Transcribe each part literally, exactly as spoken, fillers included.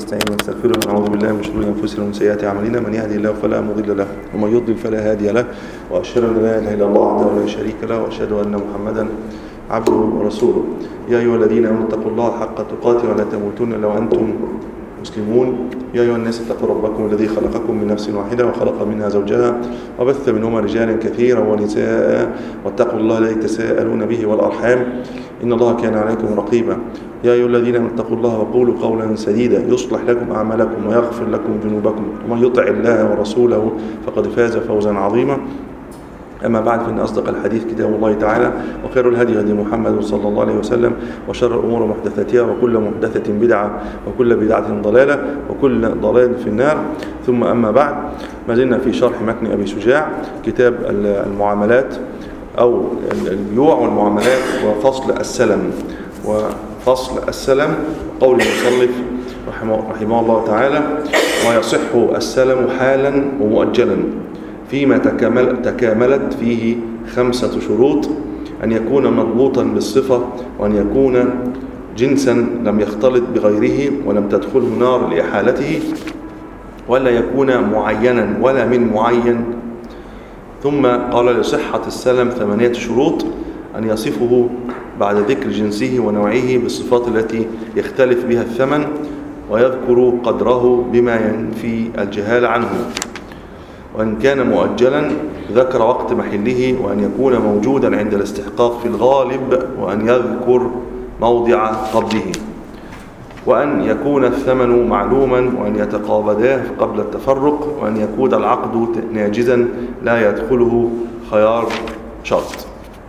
ونستعين ونستغفره ونعوذ بالله من شرور انفسنا ومن سيئات اعمالنا، من يهدي الله فلا مضل له ومن يضلل فلا هادي له، واشهد ان لا اله الا الله وحده لا شريك له، واشهد ان محمدا عبده ورسوله. يا ايها الذين امنوا اتقوا الله حق تقاته ولا تموتن الا وانتم مسلمون. يا أيها الناس اتقوا ربكم الذي خلقكم من نفس واحدة وخلق منها زوجها وبث منهما رجالا كثيرا ونساء، واتقوا الله الذي تساءلون به والأرحام إن الله كان عليكم رقيبا. يا أيها الذين آمنوا اتقوا الله وقولوا قولا سديدا يصلح لكم أعمالكم ويغفر لكم ذنوبكم، ومن يطع الله ورسوله فقد فاز فوزا عظيما. أما بعد، فإن أصدق الحديث كتاب الله تعالى، وخير الهدي هدي محمد صلى الله عليه وسلم، وشر الأمور محدثاتها، وكل محدثة بدعة، وكل بدعة ضلالة، وكل ضلال في النار. ثم أما بعد، ما زلنا في شرح متن أبي شجاع كتاب المعاملات أو البيوع والمعاملات وفصل السلم. وفصل السلم قول المصنف رحمه الله تعالى: ويصح السلم حالا ومؤجلا فيما تكامل تكاملت فيه خمسة شروط: أن يكون مربوطا بالصفة، وأن يكون جنسا لم يختلط بغيره ولم تدخله نار لإحالته، ولا يكون معينا ولا من معين. ثم قال: لصحة السلم ثمانية شروط: أن يصفه بعد ذكر جنسه ونوعه بالصفات التي يختلف بها الثمن، ويذكر قدره بما ينفي الجهال عنه، وأن كان مؤجلا ذكر وقت محله، وأن يكون موجودا عند الاستحقاق في الغالب، وأن يذكر موضع قبضه، وأن يكون الثمن معلوما، وأن يتقابضاه قبل التفرق، وأن يكون العقد ناجزا لا يدخله خيار شرط.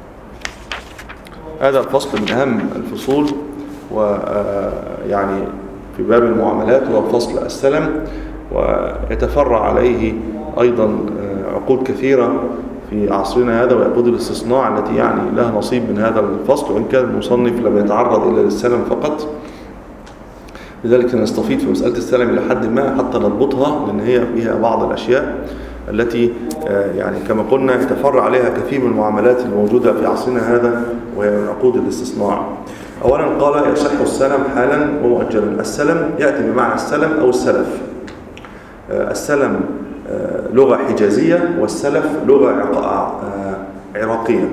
هذا الفصل من أهم الفصول ويعني في باب المعاملات، وهو فصل السلم، ويتفرع عليه أيضا عقود كثيرة في عصرنا هذا، وعقود الاستثناء التي يعني لها نصيب من هذا الفصل، وإن كان المصنف لم يتعرض إلا للسلم فقط. لذلك نستفيد في مسألة السلم إلى حد ما حتى نضبطها، لأن هي فيها بعض الأشياء التي يعني كما قلنا يتفرع عليها كثير من المعاملات الموجودة في عصرنا هذا، وهي من عقود الاستثناء. أولا قال: يصح السلم حالا ومؤجلا. السلم يأتي بمعنى السلم أو السلف. السلم لغة حجازية، والسلف لغة عراقية.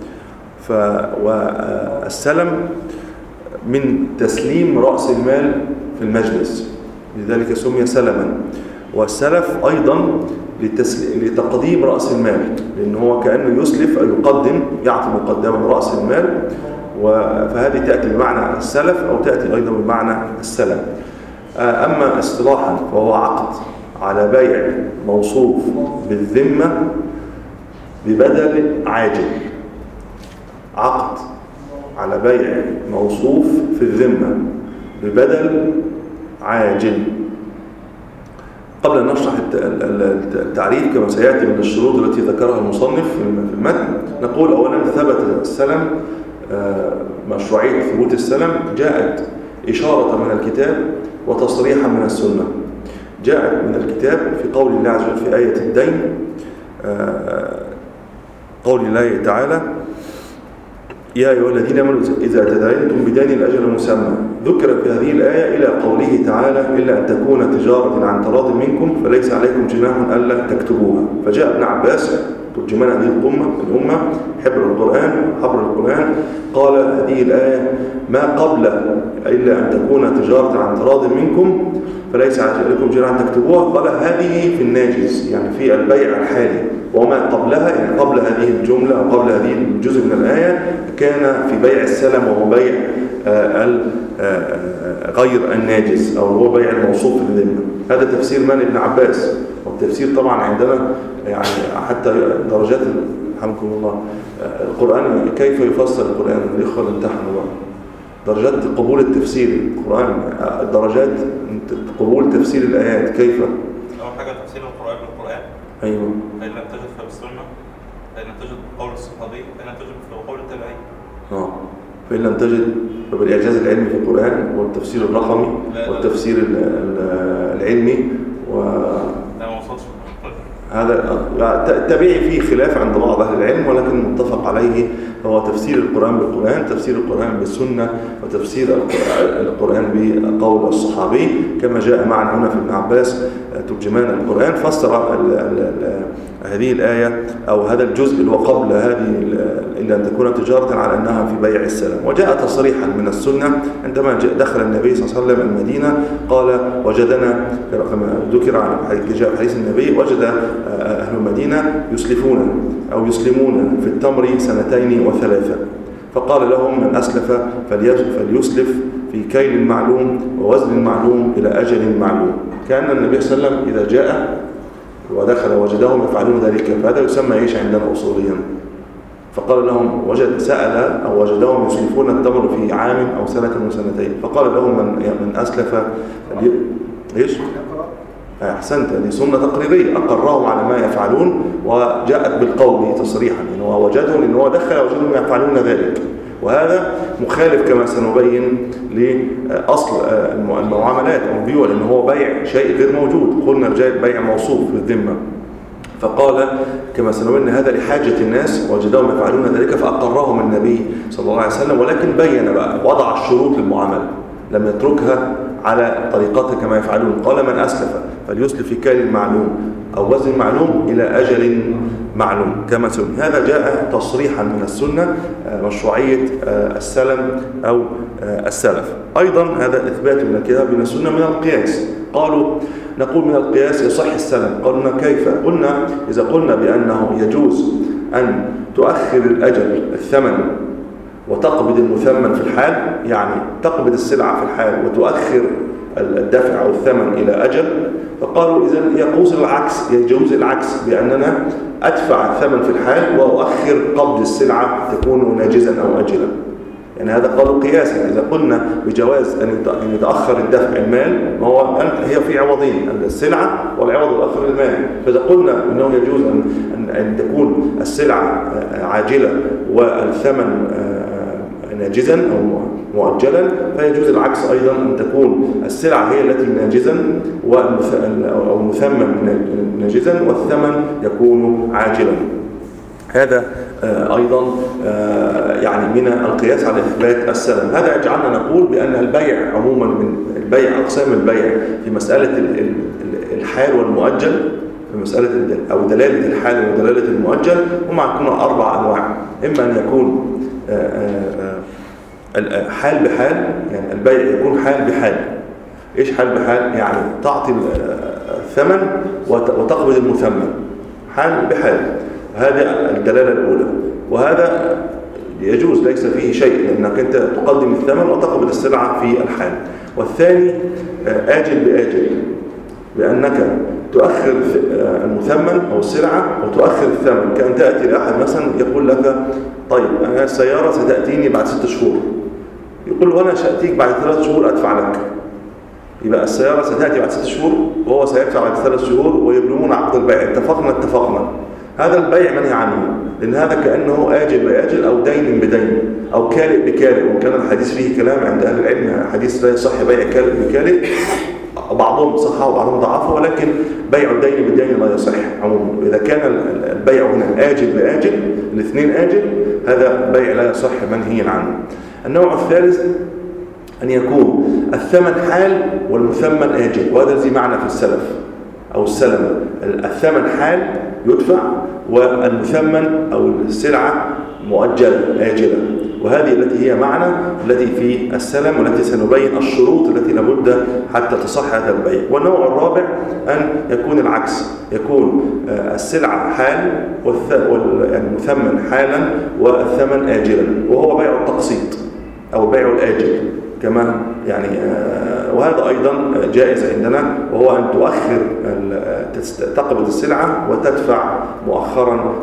والسلم من تسليم رأس المال في المجلس، لذلك سمي سلما. والسلف أيضا لتقديم رأس المال، لأنه هو كأنه يسلف أو يقدم، يعطي مقدما رأس المال. فهذه تأتي بمعنى السلف أو تأتي أيضا بمعنى السلم. أما اصطلاحا فهو عقد على بيع موصوف بالذمة ببدل عاجل. عقد على بيع موصوف في الذمة ببدل عاجل. قبل أن نشرح التعريف كما سيأتي من الشروط التي ذكرها المصنف في المتن، نقول أولا: ثبت السلم، مشروعية ثبوت السلم جاءت إشارة من الكتاب وتصريحا من السنة. جاءت من الكتاب في قول الله عز وجل في آية الدين، قول الله تعالى: يا أيها الذين آمنوا إذا تداينتم بدين الأجل مسمى. ذكر في هذه الآية إلى قوله تعالى: إلا أن تكون تجارة عن تراض منكم فليس عليكم جناح ألا تكتبوها. فجاء ابن عباس ترجمان هذه الأمة الأمة حبر القرآن حبر القرآن قال: هذه الآية ما قبل إلا أن تكون تجارة عن تراض منكم فليس عليكم جناح أن تكتبوها، قال هذه في الناجز، يعني في البيع الحالي، وما قبلها يعني قبل هذه الجملة أو قبل هذه الجزء من الآية كان في بيع السلم، وهو بيع غير الناجز أو هو بيع الموصوف في الذمة. هذا تفسير من ابن عباس. والتفسير طبعا عندنا يعني حتى درجات رحمكم الله القرآن، كيف يفسر القرآن الإخوة امتحنوا درجات قبول التفسير القرآن، درجات قبول تفسير الآيات كيف؟ أول حاجة تفسير القرآن بالقرآن. أيوه. فإن لم تجد فبالسنة، فإن لم تجد قول الصحابي، فإن لم تجد فبقول التابعين. آه. فإن لم تجد فبالإعجاز العلمي في القرآن، والتفسير الرقمي والتفسير العلمي و لا ما وصلتش. هذا التبعي فيه خلاف عند بعض أهل العلم، ولكن متفق عليه هو تفسير القرآن بالقرآن، تفسير القرآن بالسنة، وتفسير القرآن بقول الصحابي كما جاء معنا هنا في ابن عباس ترجمان القرآن فسر ال ال ال هذه الآية أو هذا الجزء اللي هو قبل هذه إلا أن تكون تجارة على أنها في بيع السلام. وجاء تصريحا من السنة عندما دخل النبي صلى الله عليه وسلم المدينة قال وجدنا كما ذكر عن جاء حديث النبي وجد أهل المدينة يسلفون أو يسلمون في التمر سنتين وثلاثة، فقال لهم من أسلف فليسلف في كيل معلوم ووزن معلوم إلى أجل معلوم. كان النبي صلى الله عليه وسلم إذا جاء ودخل وجدهم يفعلون ذلك فهذا يسمى إيش عندنا أصوليا. فقال لهم وجد سأل أو وجدهم يسلفون التمر في عام أو سنة وسنتين، فقال لهم من من أسلف إيش؟ أحسنت، هذه سنة تقريرية أقرهم على ما يفعلون وجاءت بالقول تصريحا، يعني هو وجدهم إن هو دخل وجدهم يفعلون ذلك، وهذا مخالف كما سنبين لأصل المعاملات أو البيوع، لأن هو بيع شيء غير موجود، قلنا جاء بيع موصوف بالذمة. فقال كما سنبين هذا لحاجة الناس وجدهم يفعلون ذلك فأقرهم النبي صلى الله عليه وسلم، ولكن بين بقى وضع الشروط للمعاملة، لم يتركها على طريقتها كما يفعلون. قال من أسلف فليسلف في كيل معلوم أو وزن معلوم إلى أجل معلوم كما سنبين. هذا جاء تصريحا من السنة مشروعية السلم أو السلف. أيضا هذا إثبات من الكتاب من السنة من القياس. قالوا نقول من القياس يصح السلم، قلنا كيف؟ قلنا إذا قلنا بأنه يجوز أن تؤخر الأجل الثمن وتقبض المثمن في الحال، يعني تقبض السلعة في الحال وتؤخر الدفع أو الثمن إلى أجل، فقالوا إذن يجوز العكس، يجوز العكس بأننا أدفع الثمن في الحال وأؤخر قبض السلعة تكون ناجزا أو أجلا. يعني هذا قالوا قياسا. إذا قلنا بجواز أن يتأخر الدفع المال، ما هو هي في عوضين، السلعة والعوض الآخر المال. فإذا قلنا أنه يجوز أن, أن تكون السلعة عاجلة والثمن ناجزا أو مؤجلا، فيجوز العكس أيضا أن تكون السلعة هي التي ناجزا أو المثمن ناجزا والثمن يكون عاجلا. هذا أيضا يعني من القياس على إثبات السلم. هذا يجعلنا نقول بأن البيع عموما من البيع أقسام البيع في مسألة الحال والمؤجل، في مسألة أو دلالة الحال ودلالة المؤجل، ومع يكون أربع أنواع. إما أن يكون حال بحال، يعني البيع يكون حال بحال. إيش حال بحال؟ يعني تعطي الثمن وتقبض المثمن، حال بحال. هذه الدلالة الأولى، وهذا يجوز ليس فيه شيء لأنك أنت تقدم الثمن وتقبض السلعة في الحال. والثاني آجل بآجل، بأنك تؤخر المثمن أو السلعة وتؤخر الثمن. كأن تأتي لأحد مثلا يقول لك طيب أنا السيارة ستأتيني بعد ست شهور، يقول وأنا سأتيك بعد ثلاث شهور أدفع لك. يبقى السيارة ستأتي بعد ست شهور وهو سيدفع بعد ثلاث شهور ويبلغون عقد البيع، اتفقنا اتفقنا. هذا البيع منهي عنه، لأن هذا كأنه آجل بآجل أو دين بدين أو كالئ بكالئ. وكان الحديث فيه كلام عند أهل العلم، حديث لا يصح بيع كالئ بكالئ، بعضهم صححه وبعضهم ضعفه، ولكن بيع الدين بالدين لا يصح عموما. إذا كان البيع هنا آجل بآجل، الاثنين آجل، هذا بيع لا يصح منهي عنه. النوع الثالث أن يكون الثمن حال والمثمن آجل، وهذا الذي معنا في السلف أو السلم. الثمن حال يدفع والمثمن أو السلعة مؤجلة آجلة، وهذه التي هي معنا التي في السلم، والتي سنبين الشروط التي لابد حتى تصح هذا البيع. والنوع الرابع أن يكون العكس، يكون السلعة حال والمثمن حالا والثمن آجلا، وهو بيع التقسيط أو بيع الآجل كما يعني. وهذا أيضا جائز عندنا، وهو أن تؤخر تقبض السلعة وتدفع مؤخرا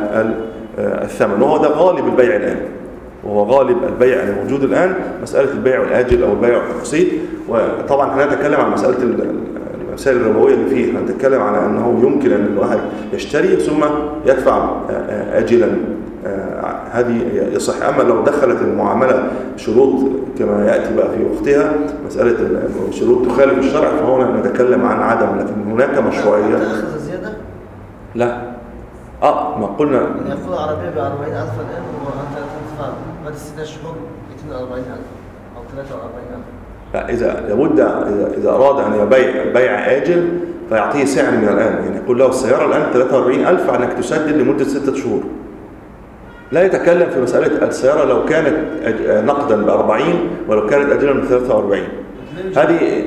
الثمن، وهو ده غالب البيع الآن، وهو غالب البيع الموجود الآن مسألة البيع الآجل أو البيع التقسيط. وطبعا احنا نتكلم عن مسألة المسائل الربوية اللي فيه، نتكلم على أنه يمكن أن الواحد يشتري ثم يدفع آجلا، هذه يصح. أما لو دخلت المعاملة شروط كما يأتي بقى في وقتها مسألة شروط تخالف الشرع، فهنا نتكلم عن عدم، لكن هناك مشروعية. زيادة؟ لا اه ما قلنا يأخذ عربية بأربعين ألف الآن وأنت اه بعد ستة شهور اثنين وأربعين ألف أو ثلاثة وأربعين ألف. لا، إذا لابد إذا إذا أراد أن يبيع بيع آجل فيعطيه سعر من الآن، يعني يقول له السيارة الآن ثلاثة وأربعين ألف عنك تسدد لمدة ستة شهور. لا يتكلم في مسألة السيارة لو كانت نقدا بأربعين ولو كانت أجلا بثلاثة وأربعين. هذه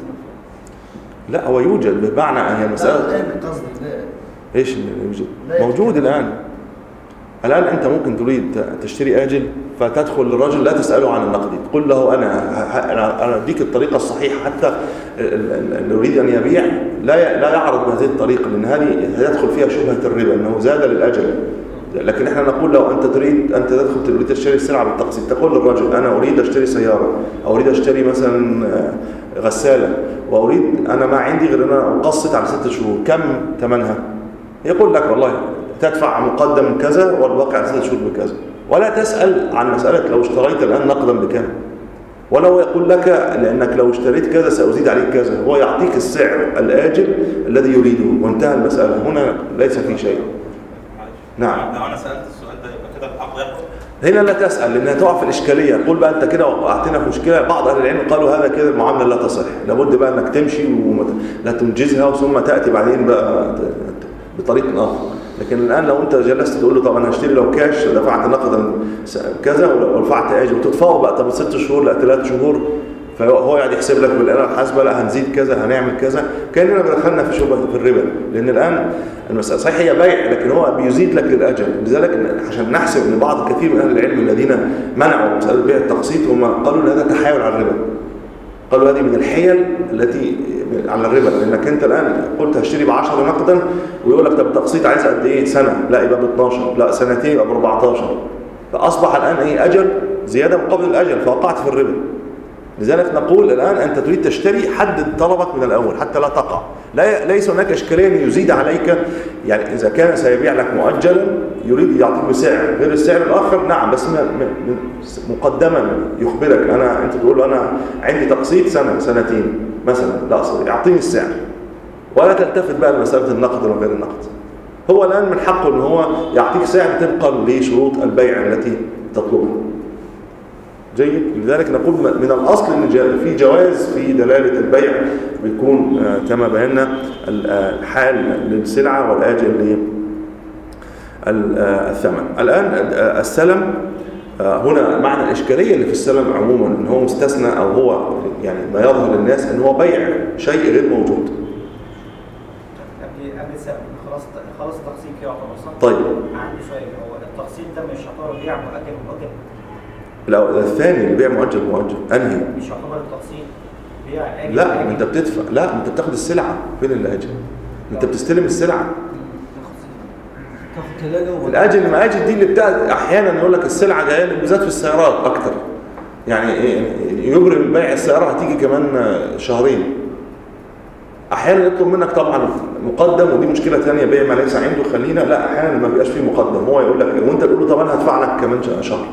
لا هو يوجد بمعنى هي مسألة ايش اللي يوجد؟ موجود الآن. الآن أنت ممكن تريد تشتري آجل فتدخل للرجل لا تسأله عن النقدي، تقول له أنا أنا أنا أديك الطريقة الصحيحة، حتى اللي يريد أن يبيع لا لا يعرض بهذه الطريقة، لأن هذه يدخل فيها شبهة الربا أنه زاد للأجل. لكن احنا نقول لو أنت تريد أنت تدخل تريد تشتري السلعة بالتقسيط، تقول للرجل أنا أريد أشتري سيارة أو أريد أشتري مثلا غسالة وأريد أنا ما عندي غير أن أنا أقسط على ستة شهور، كم ثمنها؟ يقول لك والله تدفع مقدم كذا والواقع على ستة شهور بكذا، ولا تسأل عن مسألة لو اشتريت الآن نقدا بكم، ولو يقول لك لأنك لو اشتريت كذا سأزيد عليك كذا، هو يعطيك السعر الآجل الذي يريده وانتهى المسألة. هنا ليس في شيء. نعم. لو أنا سألت السؤال ده يبقى كده الحق ياخد. هنا لا تسأل لأنها تقع في الإشكالية، قول بقى أنت كده وقعتنا في مشكلة. بعض أهل العلم قالوا هذا كده المعاملة لا تصح، لابد بقى أنك تمشي ولا تنجزها ثم تأتي بعدين بقى بطريق آخر. لكن الآن لو أنت جلست تقول له طب أنا هشتري لو كاش دفعت نقدا كذا ودفعت آجل وتتفاوض بقى طب ست شهور لا ثلاث شهور، فهو يعني يحسب لك بالآلة الحاسبة لا هنزيد كذا هنعمل كذا، كأننا دخلنا في شبهة في الربا. لأن الآن المسألة صحيح هي بيع لكن هو بيزيد لك للأجل. لذلك عشان نحسب ان بعض كثير من أهل العلم الذين منعوا مسألة بيع التقسيط هم قالوا ان هذا تحايل على الربا، قالوا هذه من الحيل التي على الربا. لأنك أنت الآن قلت هشتري بعشرة نقدا ويقول لك طب التقسيط عايز قد إيه؟ سنة، لا يبقى ب اثناشر، لا سنتين يبقى ب أربعتاشر، فأصبح الآن أي أجل زيادة مقابل الأجل، فوقعت في الربا. لذلك نقول الآن أنت تريد تشتري حدد طلبك من الأول حتى لا تقع. لا ليس هناك إشكالية أن يزيد عليك، يعني إذا كان سيبيع لك مؤجلا يريد يعطيك بسعر غير السعر الآخر نعم، بس مقدما يخبرك أنا أنت تقول له أنا عندي تقسيط سنة سنتين مثلا، لا أصدق يعطيني السعر ولا تلتفت بقى لمسألة النقد وغير النقد. هو الآن من حقه أن هو يعطيك سعر طبقا لشروط البيع التي تطلبها. جيد. لذلك نقول من الأصل أن في جواز في دلالة البيع بيكون كما بينا الحال للسلعة والآجل للثمن. الآن السلم هنا معنى الإشكالية اللي في السلم عموما أن هو مستثنى أو هو يعني ما يظهر للناس أن هو بيع شيء غير موجود. قبل قبل السلم خلاص خلاص التقسيط كده يعتبر صح؟ طيب. عندي سؤال، هو التقسيط ده مش يعتبر بيع مؤجل مؤجل؟ لا الثاني اللي بيع مؤجل مؤجل انهي؟ مش يعتبر التقسيط بيع آجل؟ لا آجل. انت بتدفع، لا انت بتاخد السلعه. فين الاجل؟ انت بتستلم السلعه. تاخد ثلاجه. الاجل المآجل دي اللي بتاعت احيانا يقول لك السلعه جايه لك بالذات في السيارات اكتر، يعني يبرم بيع السياره هتيجي كمان شهرين. احيانا يطلب منك طبعا مقدم ودي مشكله ثانيه، بيع ما ليس عنده خلينا، لا احيانا ما بيبقاش فيه مقدم، هو يقول لك وانت تقول له طب انا هدفع لك كمان شهر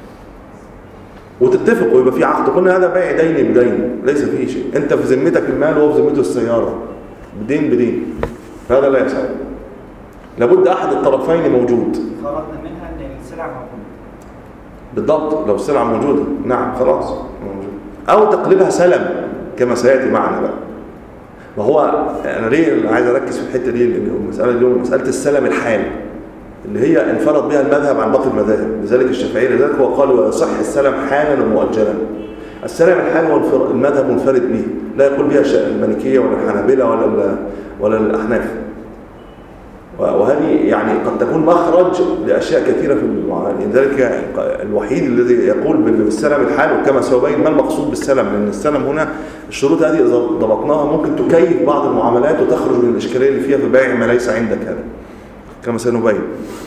وتتفقوا ويبقى في عقد. قلنا هذا بيع دين بدين ليس فيه شيء، انت في ذمتك المال وهو في ذمته السياره، بدين بدين، هذا لا يصح. لابد احد الطرفين موجود. فرضنا منها ان السلعه موجوده بالضبط، لو السلعه موجوده نعم خلاص موجود، او تقلبها سلم كما سياتي معنا بقى. وهو انا ليه عايز اركز في الحته دي؟ لان المساله اليوم مساله السلم الحال اللي هي انفرد بها المذهب عن باقي المذاهب. لذلك الشافعي لذلك هو قال ويصح السلم حالا ومؤجلا. السلم الحال هو المذهب منفرد به، لا يقول بها المالكيه ولا الحنابلة ولا ولا الاحناف. وهذه يعني قد تكون مخرج لاشياء كثيره في المعامله. لذلك الوحيد الذي يقول بالسلم الحال وكما سيبين ما المقصود بالسلم، لان السلم هنا الشروط هذه اذا ضبطناها ممكن تكيف بعض المعاملات وتخرج من الاشكاليه اللي فيها في بيع ما ليس عندك هذا كما سنبين.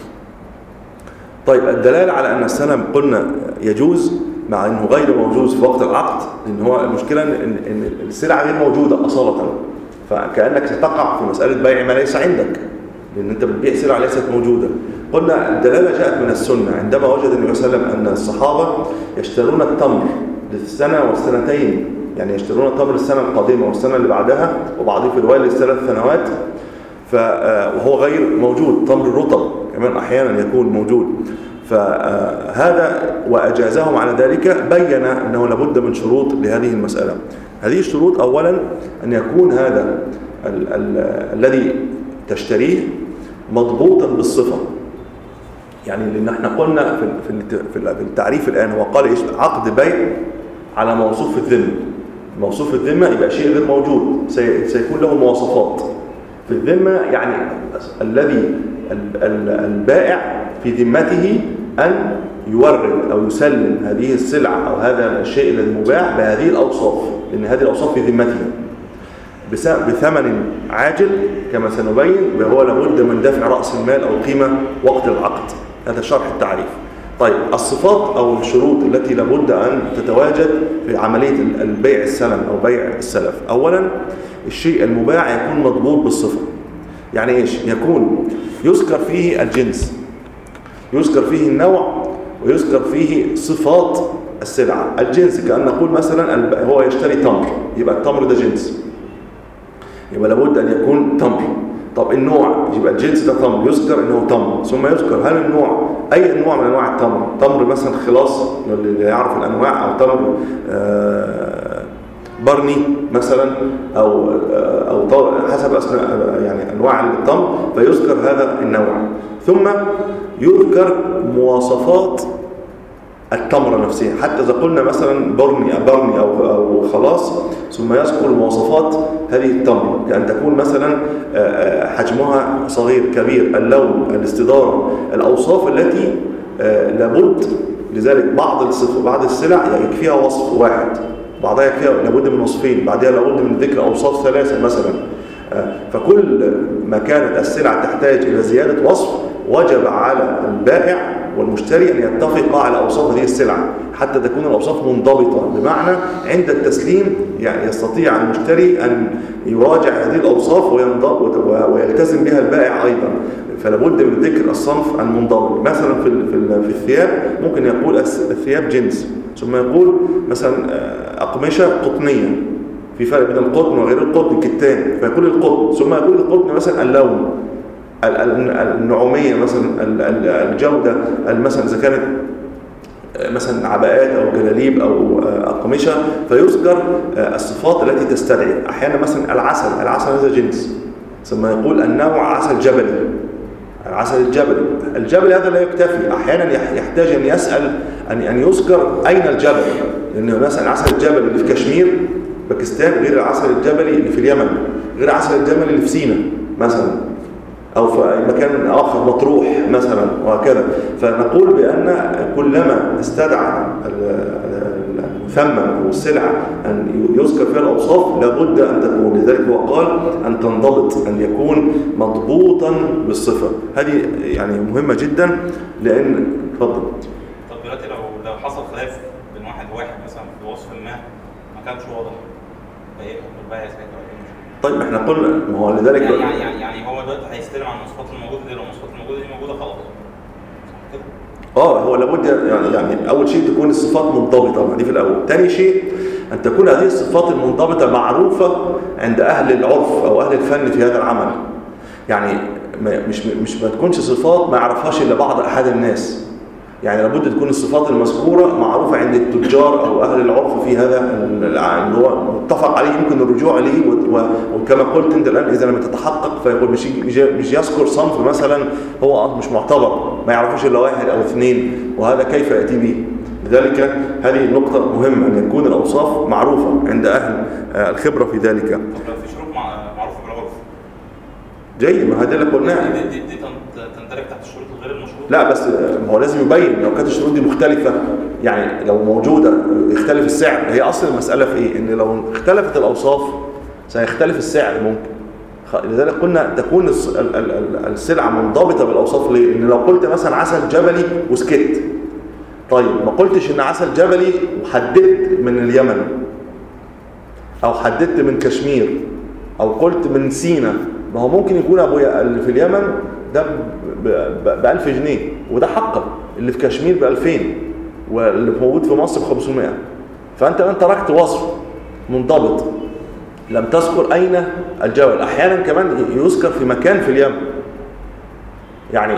طيب الدلالة على أن السلم قلنا يجوز مع أنه غير موجود في وقت العقد، لأن هو المشكلة أن السلعة غير موجودة أصالة، فكأنك ستقع في مسألة بيع ما ليس عندك لأن أنت بتبيع سلعة ليست موجودة. قلنا الدلالة جاءت من السنة عندما وجد النبي صلى الله عليه وسلم أن الصحابة يشترون التمر للسنة والسنتين، يعني يشترون التمر السنة القادمة والسنة اللي بعدها وبعضهم في الرواية للثلاث سنوات، وهو غير موجود. تمر الرطب كمان أحيانا يكون موجود، فهذا وأجازهم على ذلك، بين أنه لابد من شروط لهذه المسألة. هذه الشروط أولا أن يكون هذا ال ال الذي تشتريه مضبوطا بالصفة. يعني لأن احنا قلنا في في التعريف الآن هو قال إيش؟ عقد بيع على موصوف الذمة. موصوف الذمة يبقى شيء غير موجود، سيكون له مواصفات في الذمة. يعني الذي البائع في ذمته أن يورد أو يسلم هذه السلعة أو هذا الشيء الذي مباع بهذه الأوصاف، لأن هذه الأوصاف في ذمته بثمن عاجل كما سنبين، وهو لابد من دفع رأس المال أو قيمة وقت العقد. هذا شرح التعريف. طيب الصفات أو الشروط التي لابد أن تتواجد في عملية البيع السلم أو بيع السلف. أولا الشيء المباع يكون مضبوط بالصفة. يعني إيش؟ يكون يذكر فيه الجنس، يذكر فيه النوع، ويذكر فيه صفات السلعة. الجنس كأن نقول مثلا هو يشتري تمر، يبقى التمر ده جنس، يبقى لابد أن يكون تمر. طب النوع، يبقى الجنس ده تمر، يذكر انه تمر، ثم يذكر هل النوع اي نوع من انواع التمر، تمر مثلا خلاص اللي يعرف الانواع، او تمر برني مثلا، او او حسب يعني انواع التمر، فيذكر هذا النوع. ثم يذكر مواصفات التمر نفسها، حتى إذا قلنا مثلا برني برني أو أو خلاص، ثم يذكر مواصفات هذه التمر، كأن تكون مثلا حجمها صغير كبير، اللون، الاستدارة، الأوصاف التي لابد. لذلك بعض بعض السلع يكفيها وصف واحد، بعضها يكفيها لابد من وصفين، بعدها لابد من ذكر أوصاف ثلاثة مثلا. فكل ما كانت السلع تحتاج إلى زيادة وصف وجب على البائع والمشتري أن يتفقا على أوصاف هذه السلعة حتى تكون الأوصاف منضبطة، بمعنى عند التسليم يعني يستطيع المشتري أن يراجع هذه الأوصاف وينضبط ويلتزم بها البائع أيضا. فلابد من ذكر الصنف المنضبط. مثلا في في الثياب ممكن يقول الثياب جنس، ثم يقول مثلا أقمشة قطنية، في فرق بين القطن وغير القطن، كتان، فيقول القطن، ثم يقول القطن مثلا اللون، النعومية مثلا، الجودة مثلا إذا كانت مثلا عباءات أو جلاليب أو أقمشة، فيذكر الصفات التي تستدعي. أحيانا مثلا العسل، العسل هذا جنس، ثم يقول النوع عسل جبلي، العسل الجبلي. الجبل هذا لا يكتفي، أحيانا يحتاج أن يسأل أن أن يذكر أين الجبل، لأن مثلا العسل الجبلي اللي في كشمير باكستان غير العسل الجبلي اللي في اليمن، غير العسل الجبلي اللي في سيناء مثلا، أو في مكان آخر مطروح مثلا، وهكذا. فنقول بأن كلما استدعى المثمن أو السلعة أن يذكر فيها الأوصاف لابد أن تكون. لذلك هو قال أن تنضبط، أن يكون مضبوطا بالصفة. هذه يعني مهمة جدا، لأن تفضل. طب دلوقتي لو لو حصل خلاف بين واحد وواحد مثلا في وصف ما ما كانش واضح، فايه البائع ساعتها؟ طيب احنا قلنا ما هو لذلك يعني يعني يعني هو دلوقتي هيستلم على المواصفات الموجوده دي، لو المواصفات الموجوده دي موجوده خلاص كده. اه هو لابد يعني يعني اول شيء تكون الصفات منضبطه، دي في الاول. ثاني شيء ان تكون هذه الصفات المنضبطه معروفه عند اهل العرف او اهل الفن في هذا العمل. يعني مش مش ما تكونش صفات ما يعرفهاش الا بعض احد الناس. يعني لابد تكون الصفات المذكورة معروفة عند التجار أو أهل العرف في هذا اللي هو متفق عليه، يمكن الرجوع عليه. وكما قلت أنت الآن إذا لم تتحقق فيقول مش مش يذكر صنف مثلا هو مش معتبر، ما يعرفوش إلا واحد أو اثنين، وهذا كيف يأتي به؟ لذلك هذه النقطة مهمة، أن يكون الأوصاف معروفة عند أهل الخبرة في ذلك. طب لو في شروط معروفة بالعرف جيد، ما هذا اللي قلناه. دي, دي, دي تندرج تحت الشروط الغير المشروطة؟ لا بس هو لازم يبين لو كانت الشروط دي مختلفة، يعني لو موجودة يختلف السعر. هي أصل المسألة في إيه؟ إن لو اختلفت الأوصاف سيختلف السعر ممكن. لذلك قلنا تكون السلعة منضبطة بالأوصاف. ليه؟ إن لو قلت مثلا عسل جبلي وسكت، طيب ما قلتش إن عسل جبلي وحددت من اليمن أو حددت من كشمير أو قلت من سيناء، ما هو ممكن يكون أبويا اللي في اليمن ده بألف جنيه وده حقا، اللي في كشمير بألفين، واللي موجود في مصر بخمسمائة. فأنت أنت تركت وصف منضبط، لم تذكر أين الجبل. أحيانا كمان يذكر في مكان في اليمن، يعني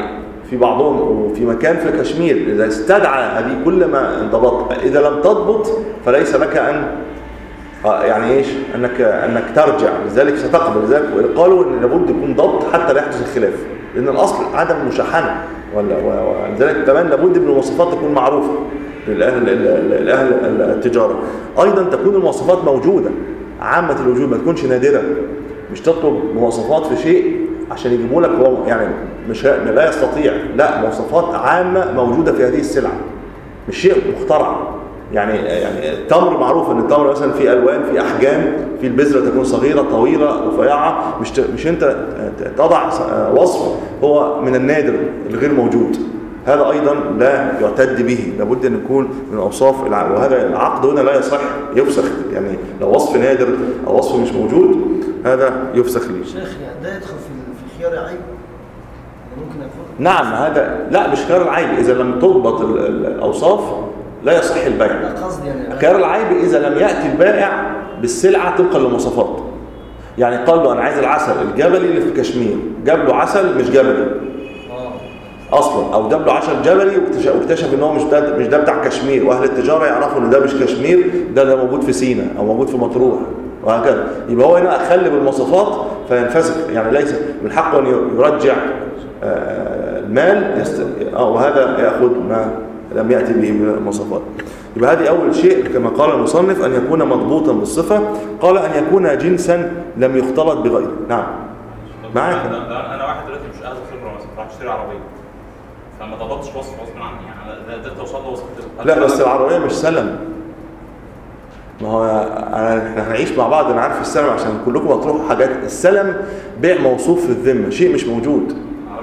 في بعضهم وفي مكان في كشمير إذا استدعى هذه كل ما انضبط، إذا لم تضبط فليس لك أن يعني إيش أنك أنك ترجع، لذلك ستقبل. لذلك قالوا إن لابد يكون ضبط حتى لا يحدث الخلاف، لأن الأصل عدم المشاحنة، ولذلك كمان لابد من المواصفات تكون معروفة للأهل الأهل التجارة. أيضا تكون المواصفات موجودة عامة الوجود، ما تكونش نادرة. مش تطلب مواصفات في شيء عشان يجيبوا لك هو يعني مش لا يستطيع، لا، مواصفات عامة موجودة في هذه السلعة، مش شيء مخترع. يعني يعني التمر معروف ان التمر مثلا في الوان، في احجام، في البذره تكون صغيره طويله رفيعه، مش مش انت تضع وصف هو من النادر الغير موجود. هذا ايضا لا يعتد به، لابد ان يكون من اوصاف، وهذا العقد هنا لا يصح يفسخ. يعني لو وصف نادر او وصف مش موجود هذا يفسخ ليه. شيخ يعني ده يدخل في في خيار العيب، ممكن يكون. نعم، هذا لا مش خيار العيب، اذا لم تضبط الاوصاف لا يصح البيع. يعني خيار العيب إذا لم يأتي البائع بالسلعة طبقا للمواصفات. يعني قال له أنا عايز العسل الجبلي اللي في كشمير، جاب له عسل مش جبلي أصلا، أو جاب له عسل جبلي واكتشف إن هو مش ده مش ده بتاع كشمير، وأهل التجارة يعرفوا إن ده مش كشمير، ده ده موجود في سيناء أو موجود في مطروح وهكذا. يبقى هو هنا أخلي بالمواصفات فينفسخ، يعني ليس من حقه أن يرجع المال وهذا يأخذ ما لم يأتي به من المواصفات. يبقى هذه أول شيء كما قال المصنف، أن يكون مضبوطا بالصفة. قال أن يكون جنسا لم يختلط بغيره. نعم معاك. أنا واحد دلوقتي مش أهل خبرة مثلا، راح أشتري عربية فما ضبطتش وصف غصب عني، يعني قدرت أوصل له وصف. لا بس العربية مش سلم. ما هو احنا هنعيش مع بعض، انا عارف السلم عشان كلكم هتروحوا حاجات. السلم بيع موصوف في الذمة، شيء مش موجود.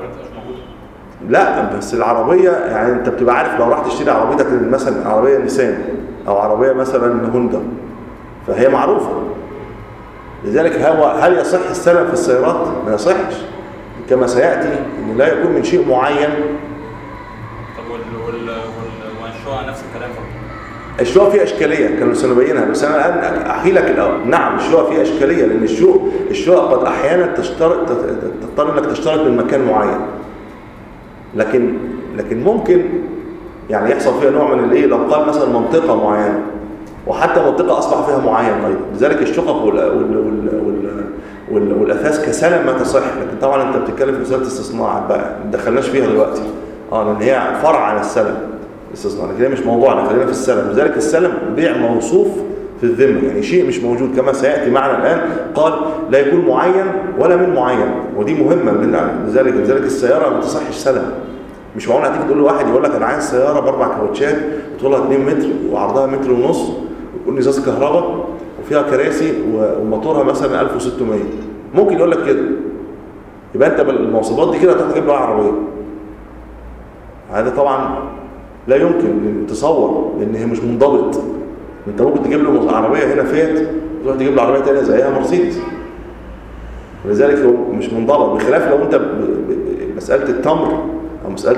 لا بس العربية يعني انت بتبقى عارف، لو رحت تشتري عربيتك مثلا عربية نيسان او عربية مثلا هوندا فهي معروفة. لذلك هو هل يصح السلم في السيارات؟ ما يصحش، كما سيأتي ان لا يكون من شيء معين. طب والشقة نفس الكلام فقط؟ الشقة فيها اشكالية كانوا سنبينها، بس انا الان احكي لك الاول. نعم الشقة فيها اشكالية، لان الشقة الشقة قد احيانا تشترط تضطر انك تشترط من مكان معين، لكن لكن ممكن يعني يحصل فيها نوع من الايه، لو قال مثلا منطقه معينه، وحتى منطقه اصبح فيها معين ايضا. لذلك الشقق وال وال وال وال والاثاث كسلم ما تصح. لكن طبعا انت بتتكلم في مساله استصناع بقى ما دخلناش فيها دلوقتي، اه لان هي فرع عن السلم استصناع، لكن هي مش موضوعنا، خلينا في السلم. لذلك السلم بيع موصوف في الذمه، يعني شيء مش موجود كما سياتي معنا الان. قال لا يكون معين ولا من معين، ودي مهمه. لذلك لذلك السياره ما تصحش سلم. مش معقول هتيجي تقول له واحد يقول لك انا عايز سياره باربع كاوتشات وطولها اتنين متر وعرضها متر ونص ويكون ازاز كهرباء وفيها كراسي وموتورها مثلا ألف وستمية، ممكن يقول لك كده. يبقى انت بالمواصفات دي كده هتروح تجيب له عربيه. هذا طبعا لا يمكن تصور، لان هي مش منضبط. انت ممكن تجيب له عربيه هنا فيات وتروح تجيب له عربيه ثانيه زيها مرسيدس، ولذلك هو مش منضبط. بخلاف لو انت مساله التمر او مساله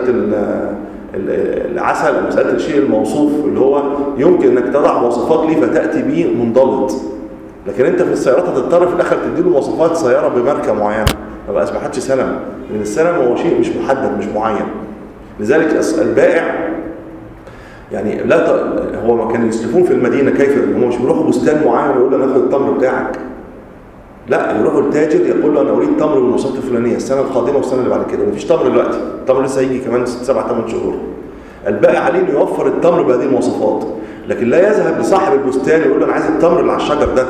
العسل او مساله الشيء الموصوف اللي هو يمكن انك تضع مواصفات ليه فتاتي به منضبط. لكن انت في السيارات هتضطر في الاخر تديله مواصفات سياره بماركه معينه، ما بقى اصبحتش سلم، لان السلم هو شيء مش محدد مش معين. لذلك البائع يعني لا ت... هو ما كانوا يسلفون في المدينه كيف هم مش بيروحوا بستان معين ويقول له ناخد التمر بتاعك، لا يروحوا التاجر يقول له انا اريد تمر بالمواصفات الفلانيه السنه القادمه والسنه اللي بعد كده. مفيش تمر دلوقتي، التمر لسه هيجي كمان ست سبع ثمان شهور. البائع عليه انه يوفر التمر بهذه المواصفات، لكن لا يذهب لصاحب البستان يقول له انا عايز التمر اللي على الشجر ده،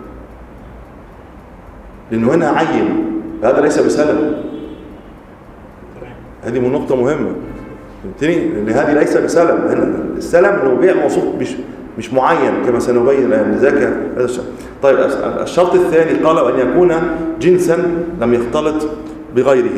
لانه هنا عين، هذا ليس بسلم. هذه من نقطه مهمه فهمتني، لان هذه ليس بسلم. هنا السلم انه بيع موصوف مش مش معين كما سنبين الان. لذلك هذا الشرط. طيب الشرط الثاني قال ان يكون جنسا لم يختلط بغيره.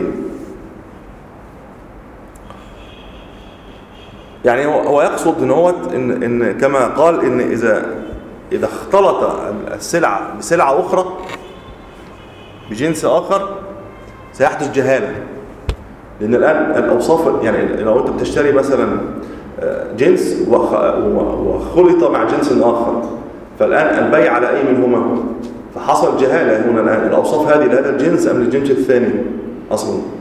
يعني هو يقصد ان هو ان ان كما قال ان اذا اذا اختلط السلعه بسلعه اخرى بجنس اخر سيحدث جهاله. لان الان الاوصاف يعني لو انت بتشتري مثلا جنس وخلط مع جنس اخر، فالان البيع على اي منهما؟ فحصل جهاله هنا الان، الاوصاف هذه لهذا الجنس ام للجنس الثاني اصلا؟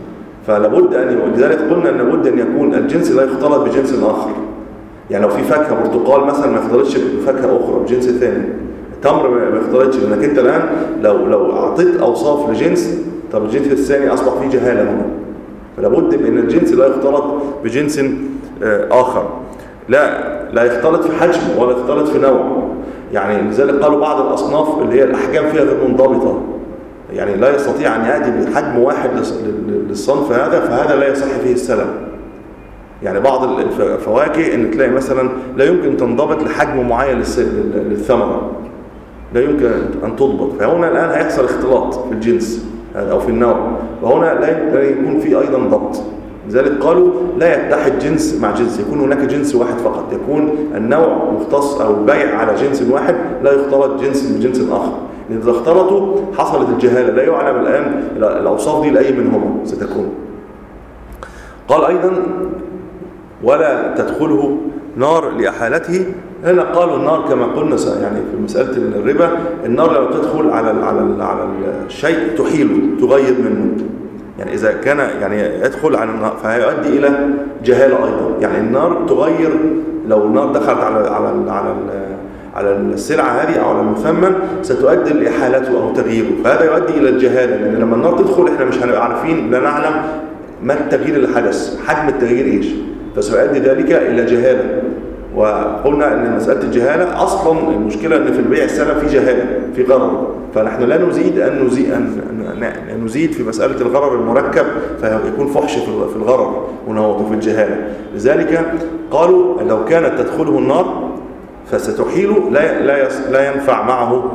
فلابد أن ولذلك قلنا أن لابد أن يكون الجنس لا يختلط بجنس آخر. يعني لو في فاكهة برتقال مثلا ما يختلطش بفاكهة أخرى بجنس ثاني، التمر ما يختلطش، لأنك أنت الآن لو لو أعطيت أوصاف لجنس، طب الجنس الثاني أصبح فيه جهالة هنا. فلابد من الجنس لا يختلط بجنس آخر، لا لا يختلط في حجم ولا يختلط في نوع. يعني لذلك قالوا بعض الأصناف اللي هي الأحجام فيها غير منضبطة، يعني لا يستطيع أن يأتي بحجم واحد للصنف هذا، فهذا لا يصح فيه السلم. يعني بعض الفواكه ان تلاقي مثلا لا يمكن تنضبط لحجم معين للثمرة، لا يمكن أن تضبط، فهنا الآن هيحصل اختلاط في الجنس أو في النوع، وهنا لا يكون فيه أيضا ضبط. لذلك قالوا لا يتحد جنس مع جنس، يكون هناك جنس واحد فقط، يكون النوع مختص أو البيع على جنس واحد، لا يختلط جنس بجنس آخر. إذا اختلطوا حصلت الجهالة، لا يعلم الآن الأوصاف دي لأي منهما ستكون. قال أيضا ولا تدخله نار لأحالته. هنا قالوا النار كما قلنا يعني في مسألة الربا، النار لما تدخل على على على الشيء تحيله، تغير منه. يعني إذا كان يعني يدخل على النار فهيؤدي إلى جهالة أيضا. يعني النار تغير، لو النار دخلت على على على على السلعة هذه أو على المثمن ستؤدي لإحالته أو تغييره، فهذا يؤدي إلى الجهالة. لأن لما النار تدخل إحنا مش هنبقى عارفين، لا نعلم ما التغيير اللي حدث، حجم التغيير إيش، فسيؤدي ذلك إلى جهالة. وقلنا أن مسألة الجهالة أصلا المشكلة أن في البيع السلم في جهالة، في غرر، فنحن لا نزيد أن نزيد, أن نزيد في مسألة الغرر المركب فيكون فحش في الغرر ونهوض في الجهالة. لذلك قالوا لو كانت تدخله النار فستحيله، لا لا لا ينفع معه